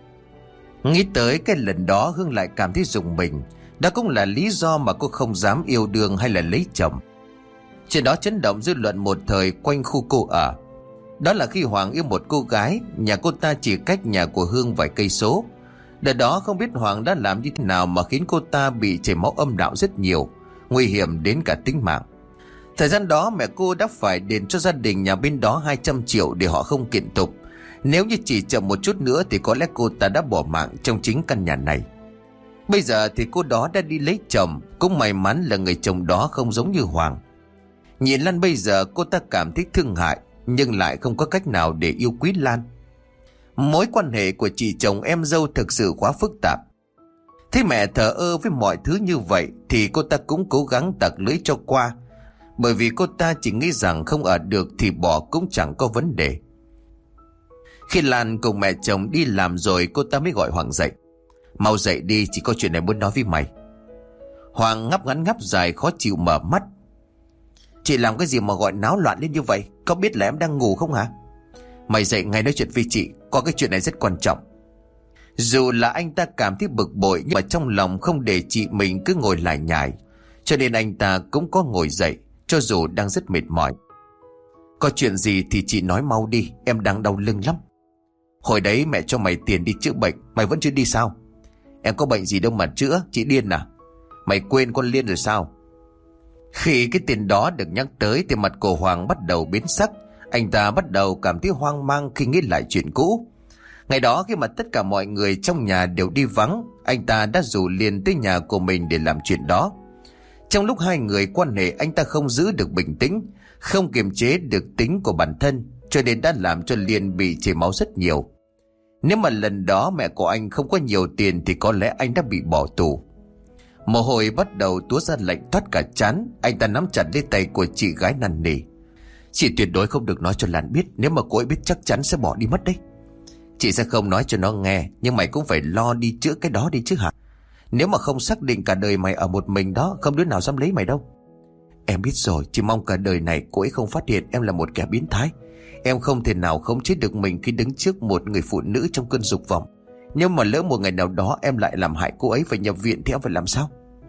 Nghĩ tới cái lần đó, Hương lại cảm thấy rùng mình. Đó cũng là lý do mà cô không dám yêu đương hay là lấy chồng. Chuyện đó chấn động dư luận một thời quanh khu cô ở. Đó là khi Hoàng yêu một cô gái, nhà cô ta chỉ cách nhà của Hương vài cây số. Đợt đó không biết Hoàng đã làm như thế nào mà khiến cô ta bị chảy máu âm đạo rất nhiều, nguy hiểm đến cả tính mạng. Thời gian đó mẹ cô đã phải đền cho gia đình nhà bên đó 200 triệu để họ không kiện tụng. Nếu như chỉ chậm một chút nữa thì có lẽ cô ta đã bỏ mạng trong chính căn nhà này. Bây giờ thì cô đó đã đi lấy chồng. Cũng may mắn là người chồng đó không giống như Hoàng. Nhìn Lan bây giờ, cô ta cảm thấy thương hại, nhưng lại không có cách nào để yêu quý Lan. Mối quan hệ của chị chồng em dâu thực sự quá phức tạp. Thấy mẹ thờ ơ với mọi thứ như vậy thì cô ta cũng cố gắng tặc lưỡi cho qua. Bởi vì cô ta chỉ nghĩ rằng không ở được thì bỏ cũng chẳng có vấn đề. Khi Lan cùng mẹ chồng đi làm rồi, cô ta mới gọi Hoàng dậy. Mau dậy đi, chỉ có chuyện này muốn nói với mày. Hoàng ngáp ngắn ngáp dài khó chịu mở mắt. Chị làm cái gì mà gọi náo loạn lên như vậy? Có biết là em đang ngủ không hả? Mày dậy ngay nói chuyện với chị, có cái chuyện này rất quan trọng. Dù là anh ta cảm thấy bực bội, nhưng mà trong lòng không để chị mình cứ ngồi lải nhải, cho nên anh ta cũng có ngồi dậy, cho dù đang rất mệt mỏi. Có chuyện gì thì chị nói mau đi, em đang đau lưng lắm. Hồi đấy mẹ cho mày tiền đi chữa bệnh, mày vẫn chưa đi sao? Em có bệnh gì đâu mà chữa, chị điên à? Mày quên con Liên rồi sao? Khi cái tiền đó được nhắc tới thì mặt của Hoàng bắt đầu biến sắc. Anh ta bắt đầu cảm thấy hoang mang khi nghĩ lại chuyện cũ. Ngày đó khi mà tất cả mọi người trong nhà đều đi vắng, anh ta đã rủ Liên tới nhà của mình để làm chuyện đó. Trong lúc hai người quan hệ, anh ta không giữ được bình tĩnh, không kiềm chế được tính của bản thân, cho nên đã làm cho Liên bị chảy máu rất nhiều. Nếu mà lần đó mẹ của anh không có nhiều tiền thì có lẽ anh đã bị bỏ tù. Mồ hôi bắt đầu túa ra lạnh toát cả trán. Anh ta nắm chặt lấy tay của chị gái năn nỉ. Chị tuyệt đối không được nói cho Lan biết, nếu mà cô ấy biết chắc chắn sẽ bỏ đi mất đấy. Chị sẽ không nói cho nó nghe, nhưng mày cũng phải lo đi chữa cái đó đi chứ hả? Nếu mà không xác định cả đời mày ở một mình đó, không đứa nào dám lấy mày đâu. Em biết rồi, chỉ mong cả đời này cô ấy không phát hiện em là một kẻ biến thái. Em không thể nào khống chế được mình khi đứng trước một người phụ nữ trong cơn dục vọng. Nhưng mà lỡ một ngày nào đó em lại làm hại cô ấy và nhập viện thì em phải làm sao?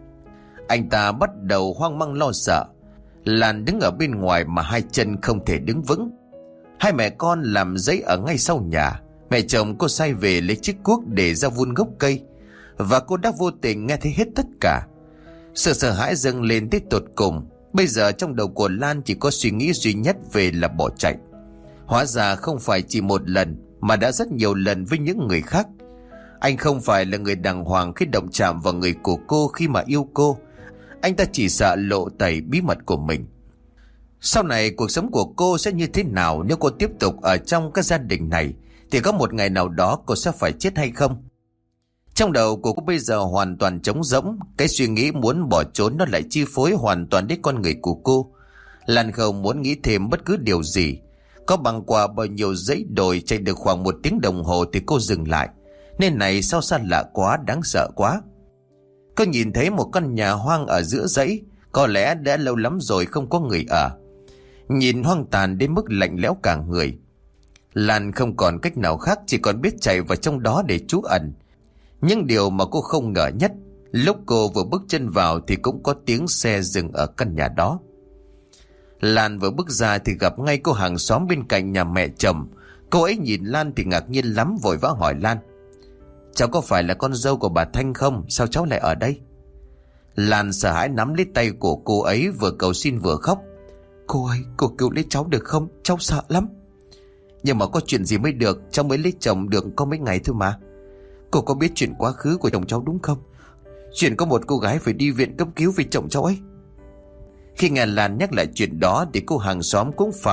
Anh ta bắt đầu hoang mang lo sợ. Lan đứng ở bên ngoài mà hai chân không thể đứng vững. Hai mẹ con làm giấy ở ngay sau nhà. Mẹ chồng cô sai về lấy chiếc cuốc để ra vun gốc cây, và cô đã vô tình nghe thấy hết tất cả. Sự sợ hãi dâng lên tới tột cùng. Bây giờ trong đầu của Lan chỉ có suy nghĩ duy nhất về là bỏ chạy. Hóa ra không phải chỉ một lần mà đã rất nhiều lần với những người khác. Anh không phải là người đàng hoàng khi động chạm vào người của cô khi mà yêu cô. Anh ta chỉ sợ lộ tẩy bí mật của mình. Sau này cuộc sống của cô sẽ như thế nào nếu cô tiếp tục ở trong cái gia đình này? Thì có một ngày nào đó cô sẽ phải chết hay không? Trong đầu của cô bây giờ hoàn toàn trống rỗng. Cái suy nghĩ muốn bỏ trốn nó lại chi phối hoàn toàn đến con người của cô. Lan không muốn nghĩ thêm bất cứ điều gì. Có băng qua bao nhiêu dãy đồi, chạy được khoảng 1 tiếng đồng hồ thì cô dừng lại. Nên này sao xa lạ quá, đáng sợ quá. Cô nhìn thấy một căn nhà hoang ở giữa dãy. Có lẽ đã lâu lắm rồi không có người ở. nhìn hoang tàn đến mức lạnh lẽo cả người. Lan không còn cách nào khác, chỉ còn biết chạy vào trong đó để trú ẩn. Nhưng điều mà cô không ngờ nhất, lúc cô vừa bước chân vào thì cũng có tiếng xe dừng ở căn nhà đó. Lan vừa bước ra thì gặp ngay cô hàng xóm bên cạnh nhà mẹ chồng. Cô ấy nhìn Lan thì ngạc nhiên lắm, vội vã hỏi Lan: "Cháu có phải là con dâu của bà Thanh không? Sao cháu lại ở đây?" Lan sợ hãi nắm lấy tay của cô ấy, vừa cầu xin vừa khóc: "Cô ơi, cô cứu lấy cháu được không? Cháu sợ lắm." "Nhưng mà có chuyện gì mới được? Cháu mới lấy chồng được có mấy ngày thôi mà. Cô có biết chuyện quá khứ của chồng cháu đúng không? Chuyện có một cô gái phải đi viện cấp cứu vì chồng cháu ấy." Khi nghe Lan nhắc lại chuyện đó thì cô hàng xóm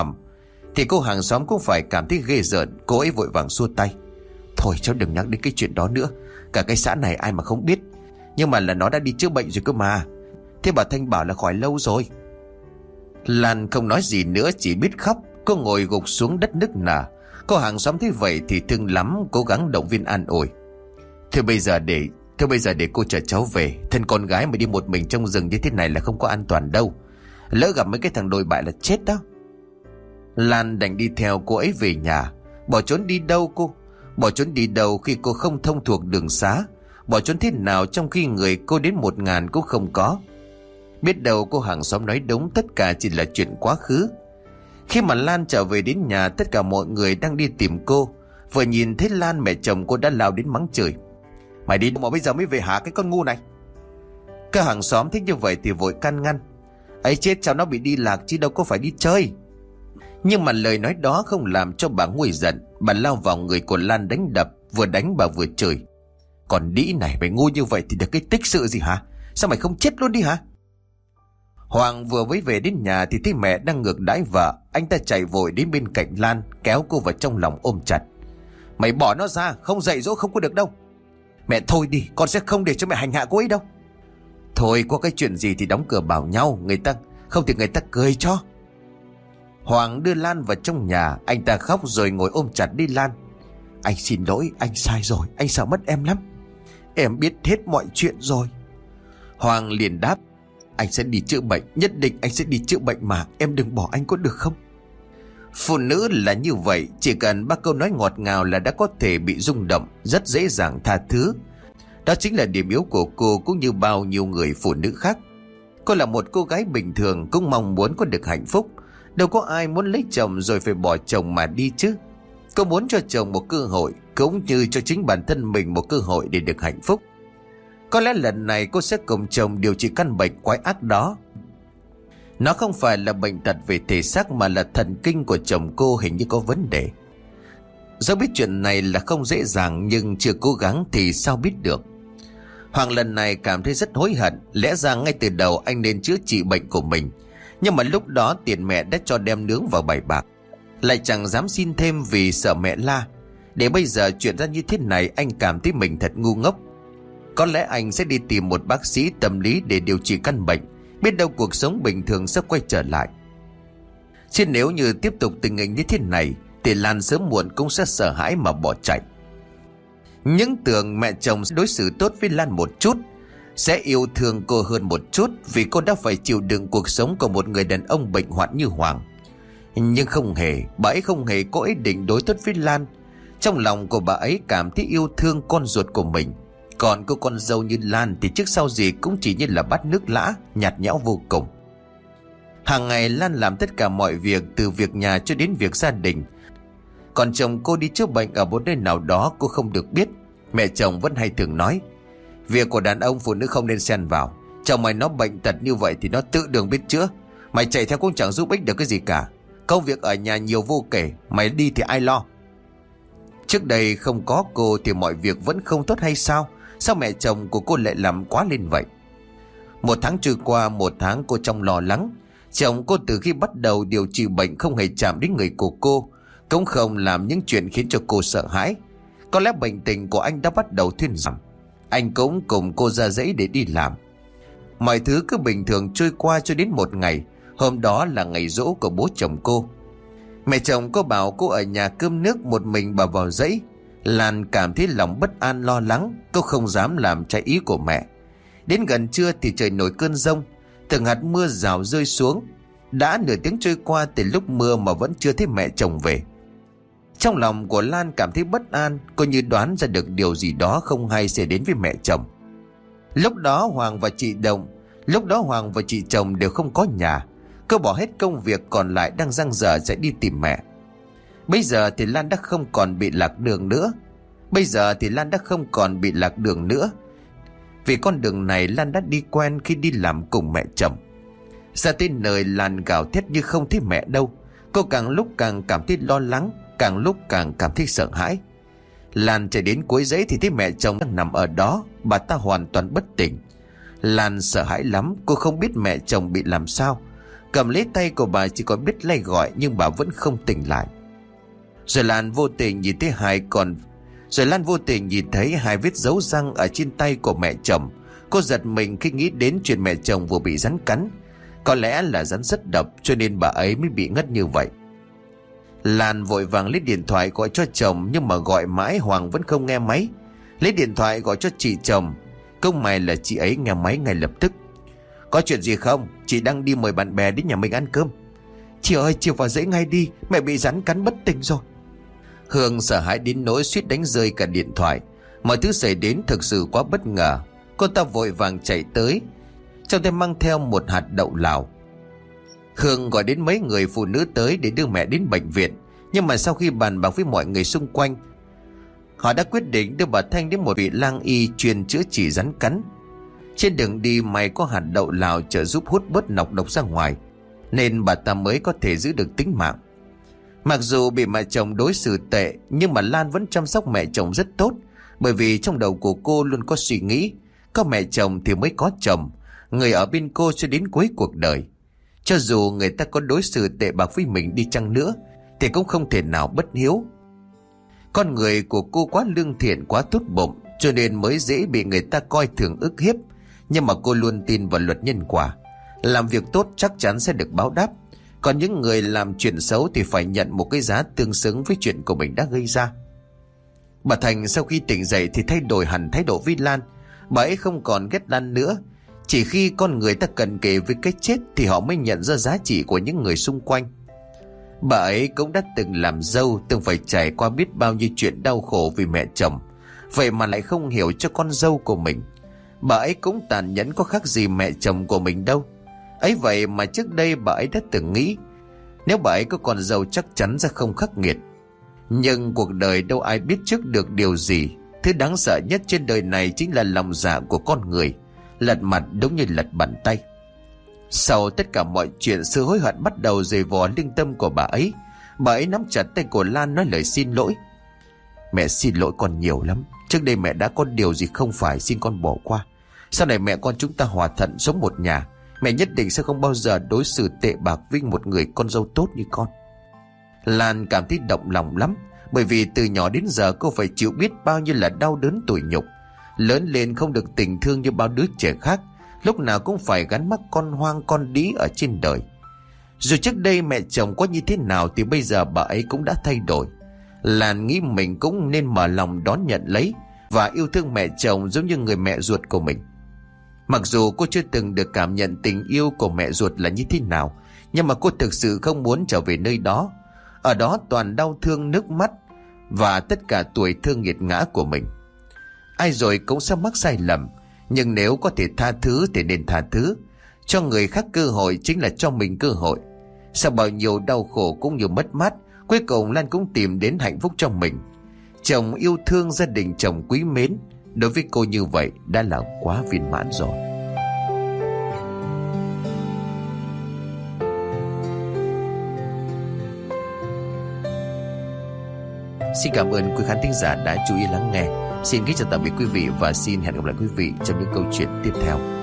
cũng phải cảm thấy ghê rợn. Cô ấy vội vàng xua tay: "Thôi cháu đừng nhắc đến cái chuyện đó nữa. Cả cái xã này ai mà không biết. Nhưng mà là nó đã đi chữa bệnh rồi cơ mà. Thế bà Thanh bảo là khỏi lâu rồi." Lan không nói gì nữa, chỉ biết khóc. Cô ngồi gục xuống đất nức nở. Cô hàng xóm thấy vậy thì thương lắm, cố gắng động viên an ủi: Thôi bây giờ để cô chở cháu về. Thân con gái mà đi một mình trong rừng như thế này là không có an toàn đâu. Lỡ gặp mấy cái thằng đồi bại là chết đó." Lan đành đi theo cô ấy về nhà. Bỏ trốn đi đâu khi cô không thông thuộc đường xá? Bỏ trốn thế nào trong khi người cô đến 1.000 cũng không có? Biết đâu cô hàng xóm nói đúng, tất cả chỉ là chuyện quá khứ. Khi mà Lan trở về đến nhà, tất cả mọi người đang đi tìm cô. Vừa nhìn thấy Lan, mẹ chồng cô đã lao đến mắng chửi: "Mày đi đâu mà bây giờ mới về hả cái con ngu này?" Các hàng xóm thích như vậy thì vội can ngăn: "Ấy chết, cháu nó bị đi lạc chứ đâu có phải đi chơi." Nhưng mà lời nói đó không làm cho bà nguôi giận. Bà lao vào người của Lan đánh đập, vừa đánh bà vừa chửi: "Còn đĩ này, mày ngu như vậy thì được cái tích sự gì hả? Sao mày không chết luôn đi hả?" Hoàng vừa mới về đến nhà thì thấy mẹ đang ngược đãi vợ. Anh ta chạy vội đến bên cạnh Lan, kéo cô vào trong lòng ôm chặt: "Mày bỏ nó ra, không dạy dỗ không có được đâu." "Mẹ thôi đi, con sẽ không để cho mẹ hành hạ cô ấy đâu." "Thôi, có cái chuyện gì thì đóng cửa bảo nhau, không thì người ta cười cho." Hoàng đưa Lan vào trong nhà. Anh ta khóc rồi ngồi ôm chặt đi Lan: "Anh xin lỗi, anh sai rồi, anh sợ mất em lắm. Em biết hết mọi chuyện rồi." Hoàng liền đáp: "Anh sẽ đi chữa bệnh, nhất định anh sẽ đi chữa bệnh mà, em đừng bỏ anh có được không?" Phụ nữ là như vậy, chỉ cần 3 câu nói ngọt ngào là đã có thể bị rung động, rất dễ dàng tha thứ. Đó chính là điểm yếu của cô cũng như bao nhiêu người phụ nữ khác. Cô là một cô gái bình thường, cũng mong muốn có được hạnh phúc. Đâu có ai muốn lấy chồng rồi phải bỏ chồng mà đi chứ. Cô muốn cho chồng một cơ hội, cũng như cho chính bản thân mình một cơ hội để được hạnh phúc. Có lẽ lần này cô sẽ cùng chồng điều trị căn bệnh quái ác đó. Nó không phải là bệnh tật về thể xác mà là thần kinh của chồng cô hình như có vấn đề. Do biết chuyện này là không dễ dàng, nhưng chưa cố gắng thì sao biết được. Hoàng lần này cảm thấy rất hối hận. Lẽ ra ngay từ đầu anh nên chữa trị bệnh của mình. Nhưng mà lúc đó tiền mẹ đã cho đem nướng vào bài bạc, lại chẳng dám xin thêm vì sợ mẹ la. Để bây giờ chuyện ra như thế này, anh cảm thấy mình thật ngu ngốc. Có lẽ anh sẽ đi tìm một bác sĩ tâm lý để điều trị căn bệnh. Biết đâu cuộc sống bình thường sẽ quay trở lại. Chứ nếu như tiếp tục tình hình như thế này thì Lan sớm muộn cũng sẽ sợ hãi mà bỏ chạy. Những tưởng mẹ chồng sẽ đối xử tốt với Lan một chút, sẽ yêu thương cô hơn một chút, vì cô đã phải chịu đựng cuộc sống của một người đàn ông bệnh hoạn như Hoàng. Nhưng không hề, bà ấy không hề có ý định đối tốt với Lan. Trong lòng của bà ấy cảm thấy yêu thương con ruột của mình. Còn cô con dâu như Lan thì trước sau gì cũng chỉ như là bát nước lã, nhạt nhẽo vô cùng. Hàng ngày Lan làm tất cả mọi việc, từ việc nhà cho đến việc gia đình. Còn chồng cô đi chữa bệnh ở một nơi nào đó cô không được biết. Mẹ chồng vẫn hay thường nói: "Việc của đàn ông phụ nữ không nên xen vào. Chồng mày nó bệnh tật như vậy thì nó tự đường biết chữa. Mày chạy theo cũng chẳng giúp ích được cái gì cả. Công việc ở nhà nhiều vô kể, mày đi thì ai lo?" Trước đây không có cô thì mọi việc vẫn không tốt hay sao? Sao mẹ chồng của cô lại làm quá lên vậy? 1 tháng trôi qua, 1 tháng cô trong lo lắng. Chồng cô từ khi bắt đầu điều trị bệnh không hề chạm đến người của cô, cũng không làm những chuyện khiến cho cô sợ hãi. Có lẽ bệnh tình của anh đã bắt đầu thuyên giảm. Anh cũng cùng cô ra dãy để đi làm. Mọi thứ cứ bình thường trôi qua cho đến một ngày. Hôm đó là ngày giỗ của bố chồng cô. Mẹ chồng cô bảo cô ở nhà cơm nước một mình bà vào dãy. Lan cảm thấy lòng bất an lo lắng. Cô không dám làm trái ý của mẹ. Đến gần trưa thì trời nổi cơn giông. Từng hạt mưa rào rơi xuống. Đã nửa tiếng trôi qua từ lúc mưa mà vẫn chưa thấy mẹ chồng về. Trong lòng của Lan cảm thấy bất an, cô như đoán ra được điều gì đó không hay sẽ đến với mẹ chồng. Lúc đó Hoàng và chị chồng đều không có nhà. Cô bỏ hết công việc còn lại đang dang dở sẽ đi tìm mẹ. Bây giờ thì Lan đã không còn bị lạc đường nữa. Vì con đường này Lan đã đi quen khi đi làm cùng mẹ chồng. Ra tới nơi Lan gào thét như không thấy mẹ đâu. Cô càng lúc càng cảm thấy lo lắng, càng lúc càng cảm thấy sợ hãi. Lan chạy đến cuối dãy thì thấy mẹ chồng đang nằm ở đó, bà ta hoàn toàn bất tỉnh. Lan sợ hãi lắm, cô không biết mẹ chồng bị làm sao. Cầm lấy tay của bà chỉ có biết lay gọi nhưng bà vẫn không tỉnh lại. Rồi Lan vô tình nhìn thấy hai vết dấu răng ở trên tay của mẹ chồng. Cô giật mình khi nghĩ đến chuyện mẹ chồng vừa bị rắn cắn. Có lẽ là rắn rất độc cho nên bà ấy mới bị ngất như vậy. Lan vội vàng lấy điện thoại gọi cho chồng, nhưng mà gọi mãi Hoàng vẫn không nghe máy. Lấy điện thoại gọi cho chị chồng, không may là chị ấy nghe máy ngay lập tức. Có chuyện gì không? Chị đang đi mời bạn bè đến nhà mình ăn cơm. Chị ơi, chị vào dãy ngay đi, mẹ bị rắn cắn bất tỉnh rồi. Hương sợ hãi đến nỗi suýt đánh rơi cả điện thoại. Mọi thứ xảy đến thực sự quá bất ngờ. Cô ta vội vàng chạy tới, trong tay mang theo một hạt đậu lào. Hương gọi đến mấy người phụ nữ tới để đưa mẹ đến bệnh viện. Nhưng mà sau khi bàn bạc với mọi người xung quanh, họ đã quyết định đưa bà Thanh đến một vị lang y chuyên chữa trị rắn cắn. Trên đường đi may có hạt đậu lào trợ giúp hút bớt nọc độc ra ngoài, nên bà ta mới có thể giữ được tính mạng. Mặc dù bị mẹ chồng đối xử tệ, nhưng mà Lan vẫn chăm sóc mẹ chồng rất tốt. Bởi vì trong đầu của cô luôn có suy nghĩ, có mẹ chồng thì mới có chồng, người ở bên cô cho đến cuối cuộc đời. Cho dù người ta có đối xử tệ bạc với mình đi chăng nữa thì cũng không thể nào bất hiếu. Con người của cô quá lương thiện, quá tốt bụng, cho nên mới dễ bị người ta coi thường ức hiếp. Nhưng mà cô luôn tin vào luật nhân quả. Làm việc tốt chắc chắn sẽ được báo đáp. Còn những người làm chuyện xấu thì phải nhận một cái giá tương xứng với chuyện của mình đã gây ra. Bà Thành sau khi tỉnh dậy thì thay đổi hẳn thái độ với Lan. Bà ấy không còn ghét Lan nữa. Chỉ khi con người ta cận kề với cái chết thì họ mới nhận ra giá trị của những người xung quanh. Bà ấy cũng đã từng làm dâu, từng phải trải qua biết bao nhiêu chuyện đau khổ vì mẹ chồng. Vậy mà lại không hiểu cho con dâu của mình. Bà ấy cũng tàn nhẫn có khác gì mẹ chồng của mình đâu. Ấy vậy mà trước đây bà ấy đã từng nghĩ, nếu bà ấy có con dâu chắc chắn sẽ không khắc nghiệt. Nhưng cuộc đời đâu ai biết trước được điều gì. Thứ đáng sợ nhất trên đời này chính là lòng dạ của con người, lật mặt đúng như lật bàn tay. Sau tất cả mọi chuyện, sự hối hận bắt đầu dày vò lương tâm của bà ấy. Bà ấy nắm chặt tay của Lan nói lời xin lỗi. Mẹ xin lỗi con nhiều lắm. Trước đây mẹ đã có điều gì không phải, xin con bỏ qua. Sau này mẹ con chúng ta hòa thuận sống một nhà. Mẹ nhất định sẽ không bao giờ đối xử tệ bạc với một người con dâu tốt như con. Lan cảm thấy động lòng lắm. Bởi vì từ nhỏ đến giờ cô phải chịu biết bao nhiêu là đau đớn tủi nhục. Lớn lên không được tình thương như bao đứa trẻ khác, lúc nào cũng phải gắn mắc con hoang con đĩ ở trên đời. Dù trước đây mẹ chồng có như thế nào thì bây giờ bà ấy cũng đã thay đổi. Lan nghĩ mình cũng nên mở lòng đón nhận lấy và yêu thương mẹ chồng giống như người mẹ ruột của mình. Mặc dù cô chưa từng được cảm nhận tình yêu của mẹ ruột là như thế nào, nhưng mà cô thực sự không muốn trở về nơi đó. Ở đó toàn đau thương, nước mắt và tất cả tuổi thơ nghiệt ngã của mình. Ai rồi cũng sẽ mắc sai lầm, nhưng nếu có thể tha thứ thì nên tha thứ. Cho người khác cơ hội chính là cho mình cơ hội. Sau bao nhiêu đau khổ cũng như mất mát, cuối cùng Lan cũng tìm đến hạnh phúc cho mình. Chồng yêu thương, gia đình chồng quý mến, đối với cô như vậy đã là quá viên mãn rồi. Xin cảm ơn quý khán thính giả đã chú ý lắng nghe. Xin kính chào tạm biệt quý vị và xin hẹn gặp lại quý vị trong những câu chuyện tiếp theo.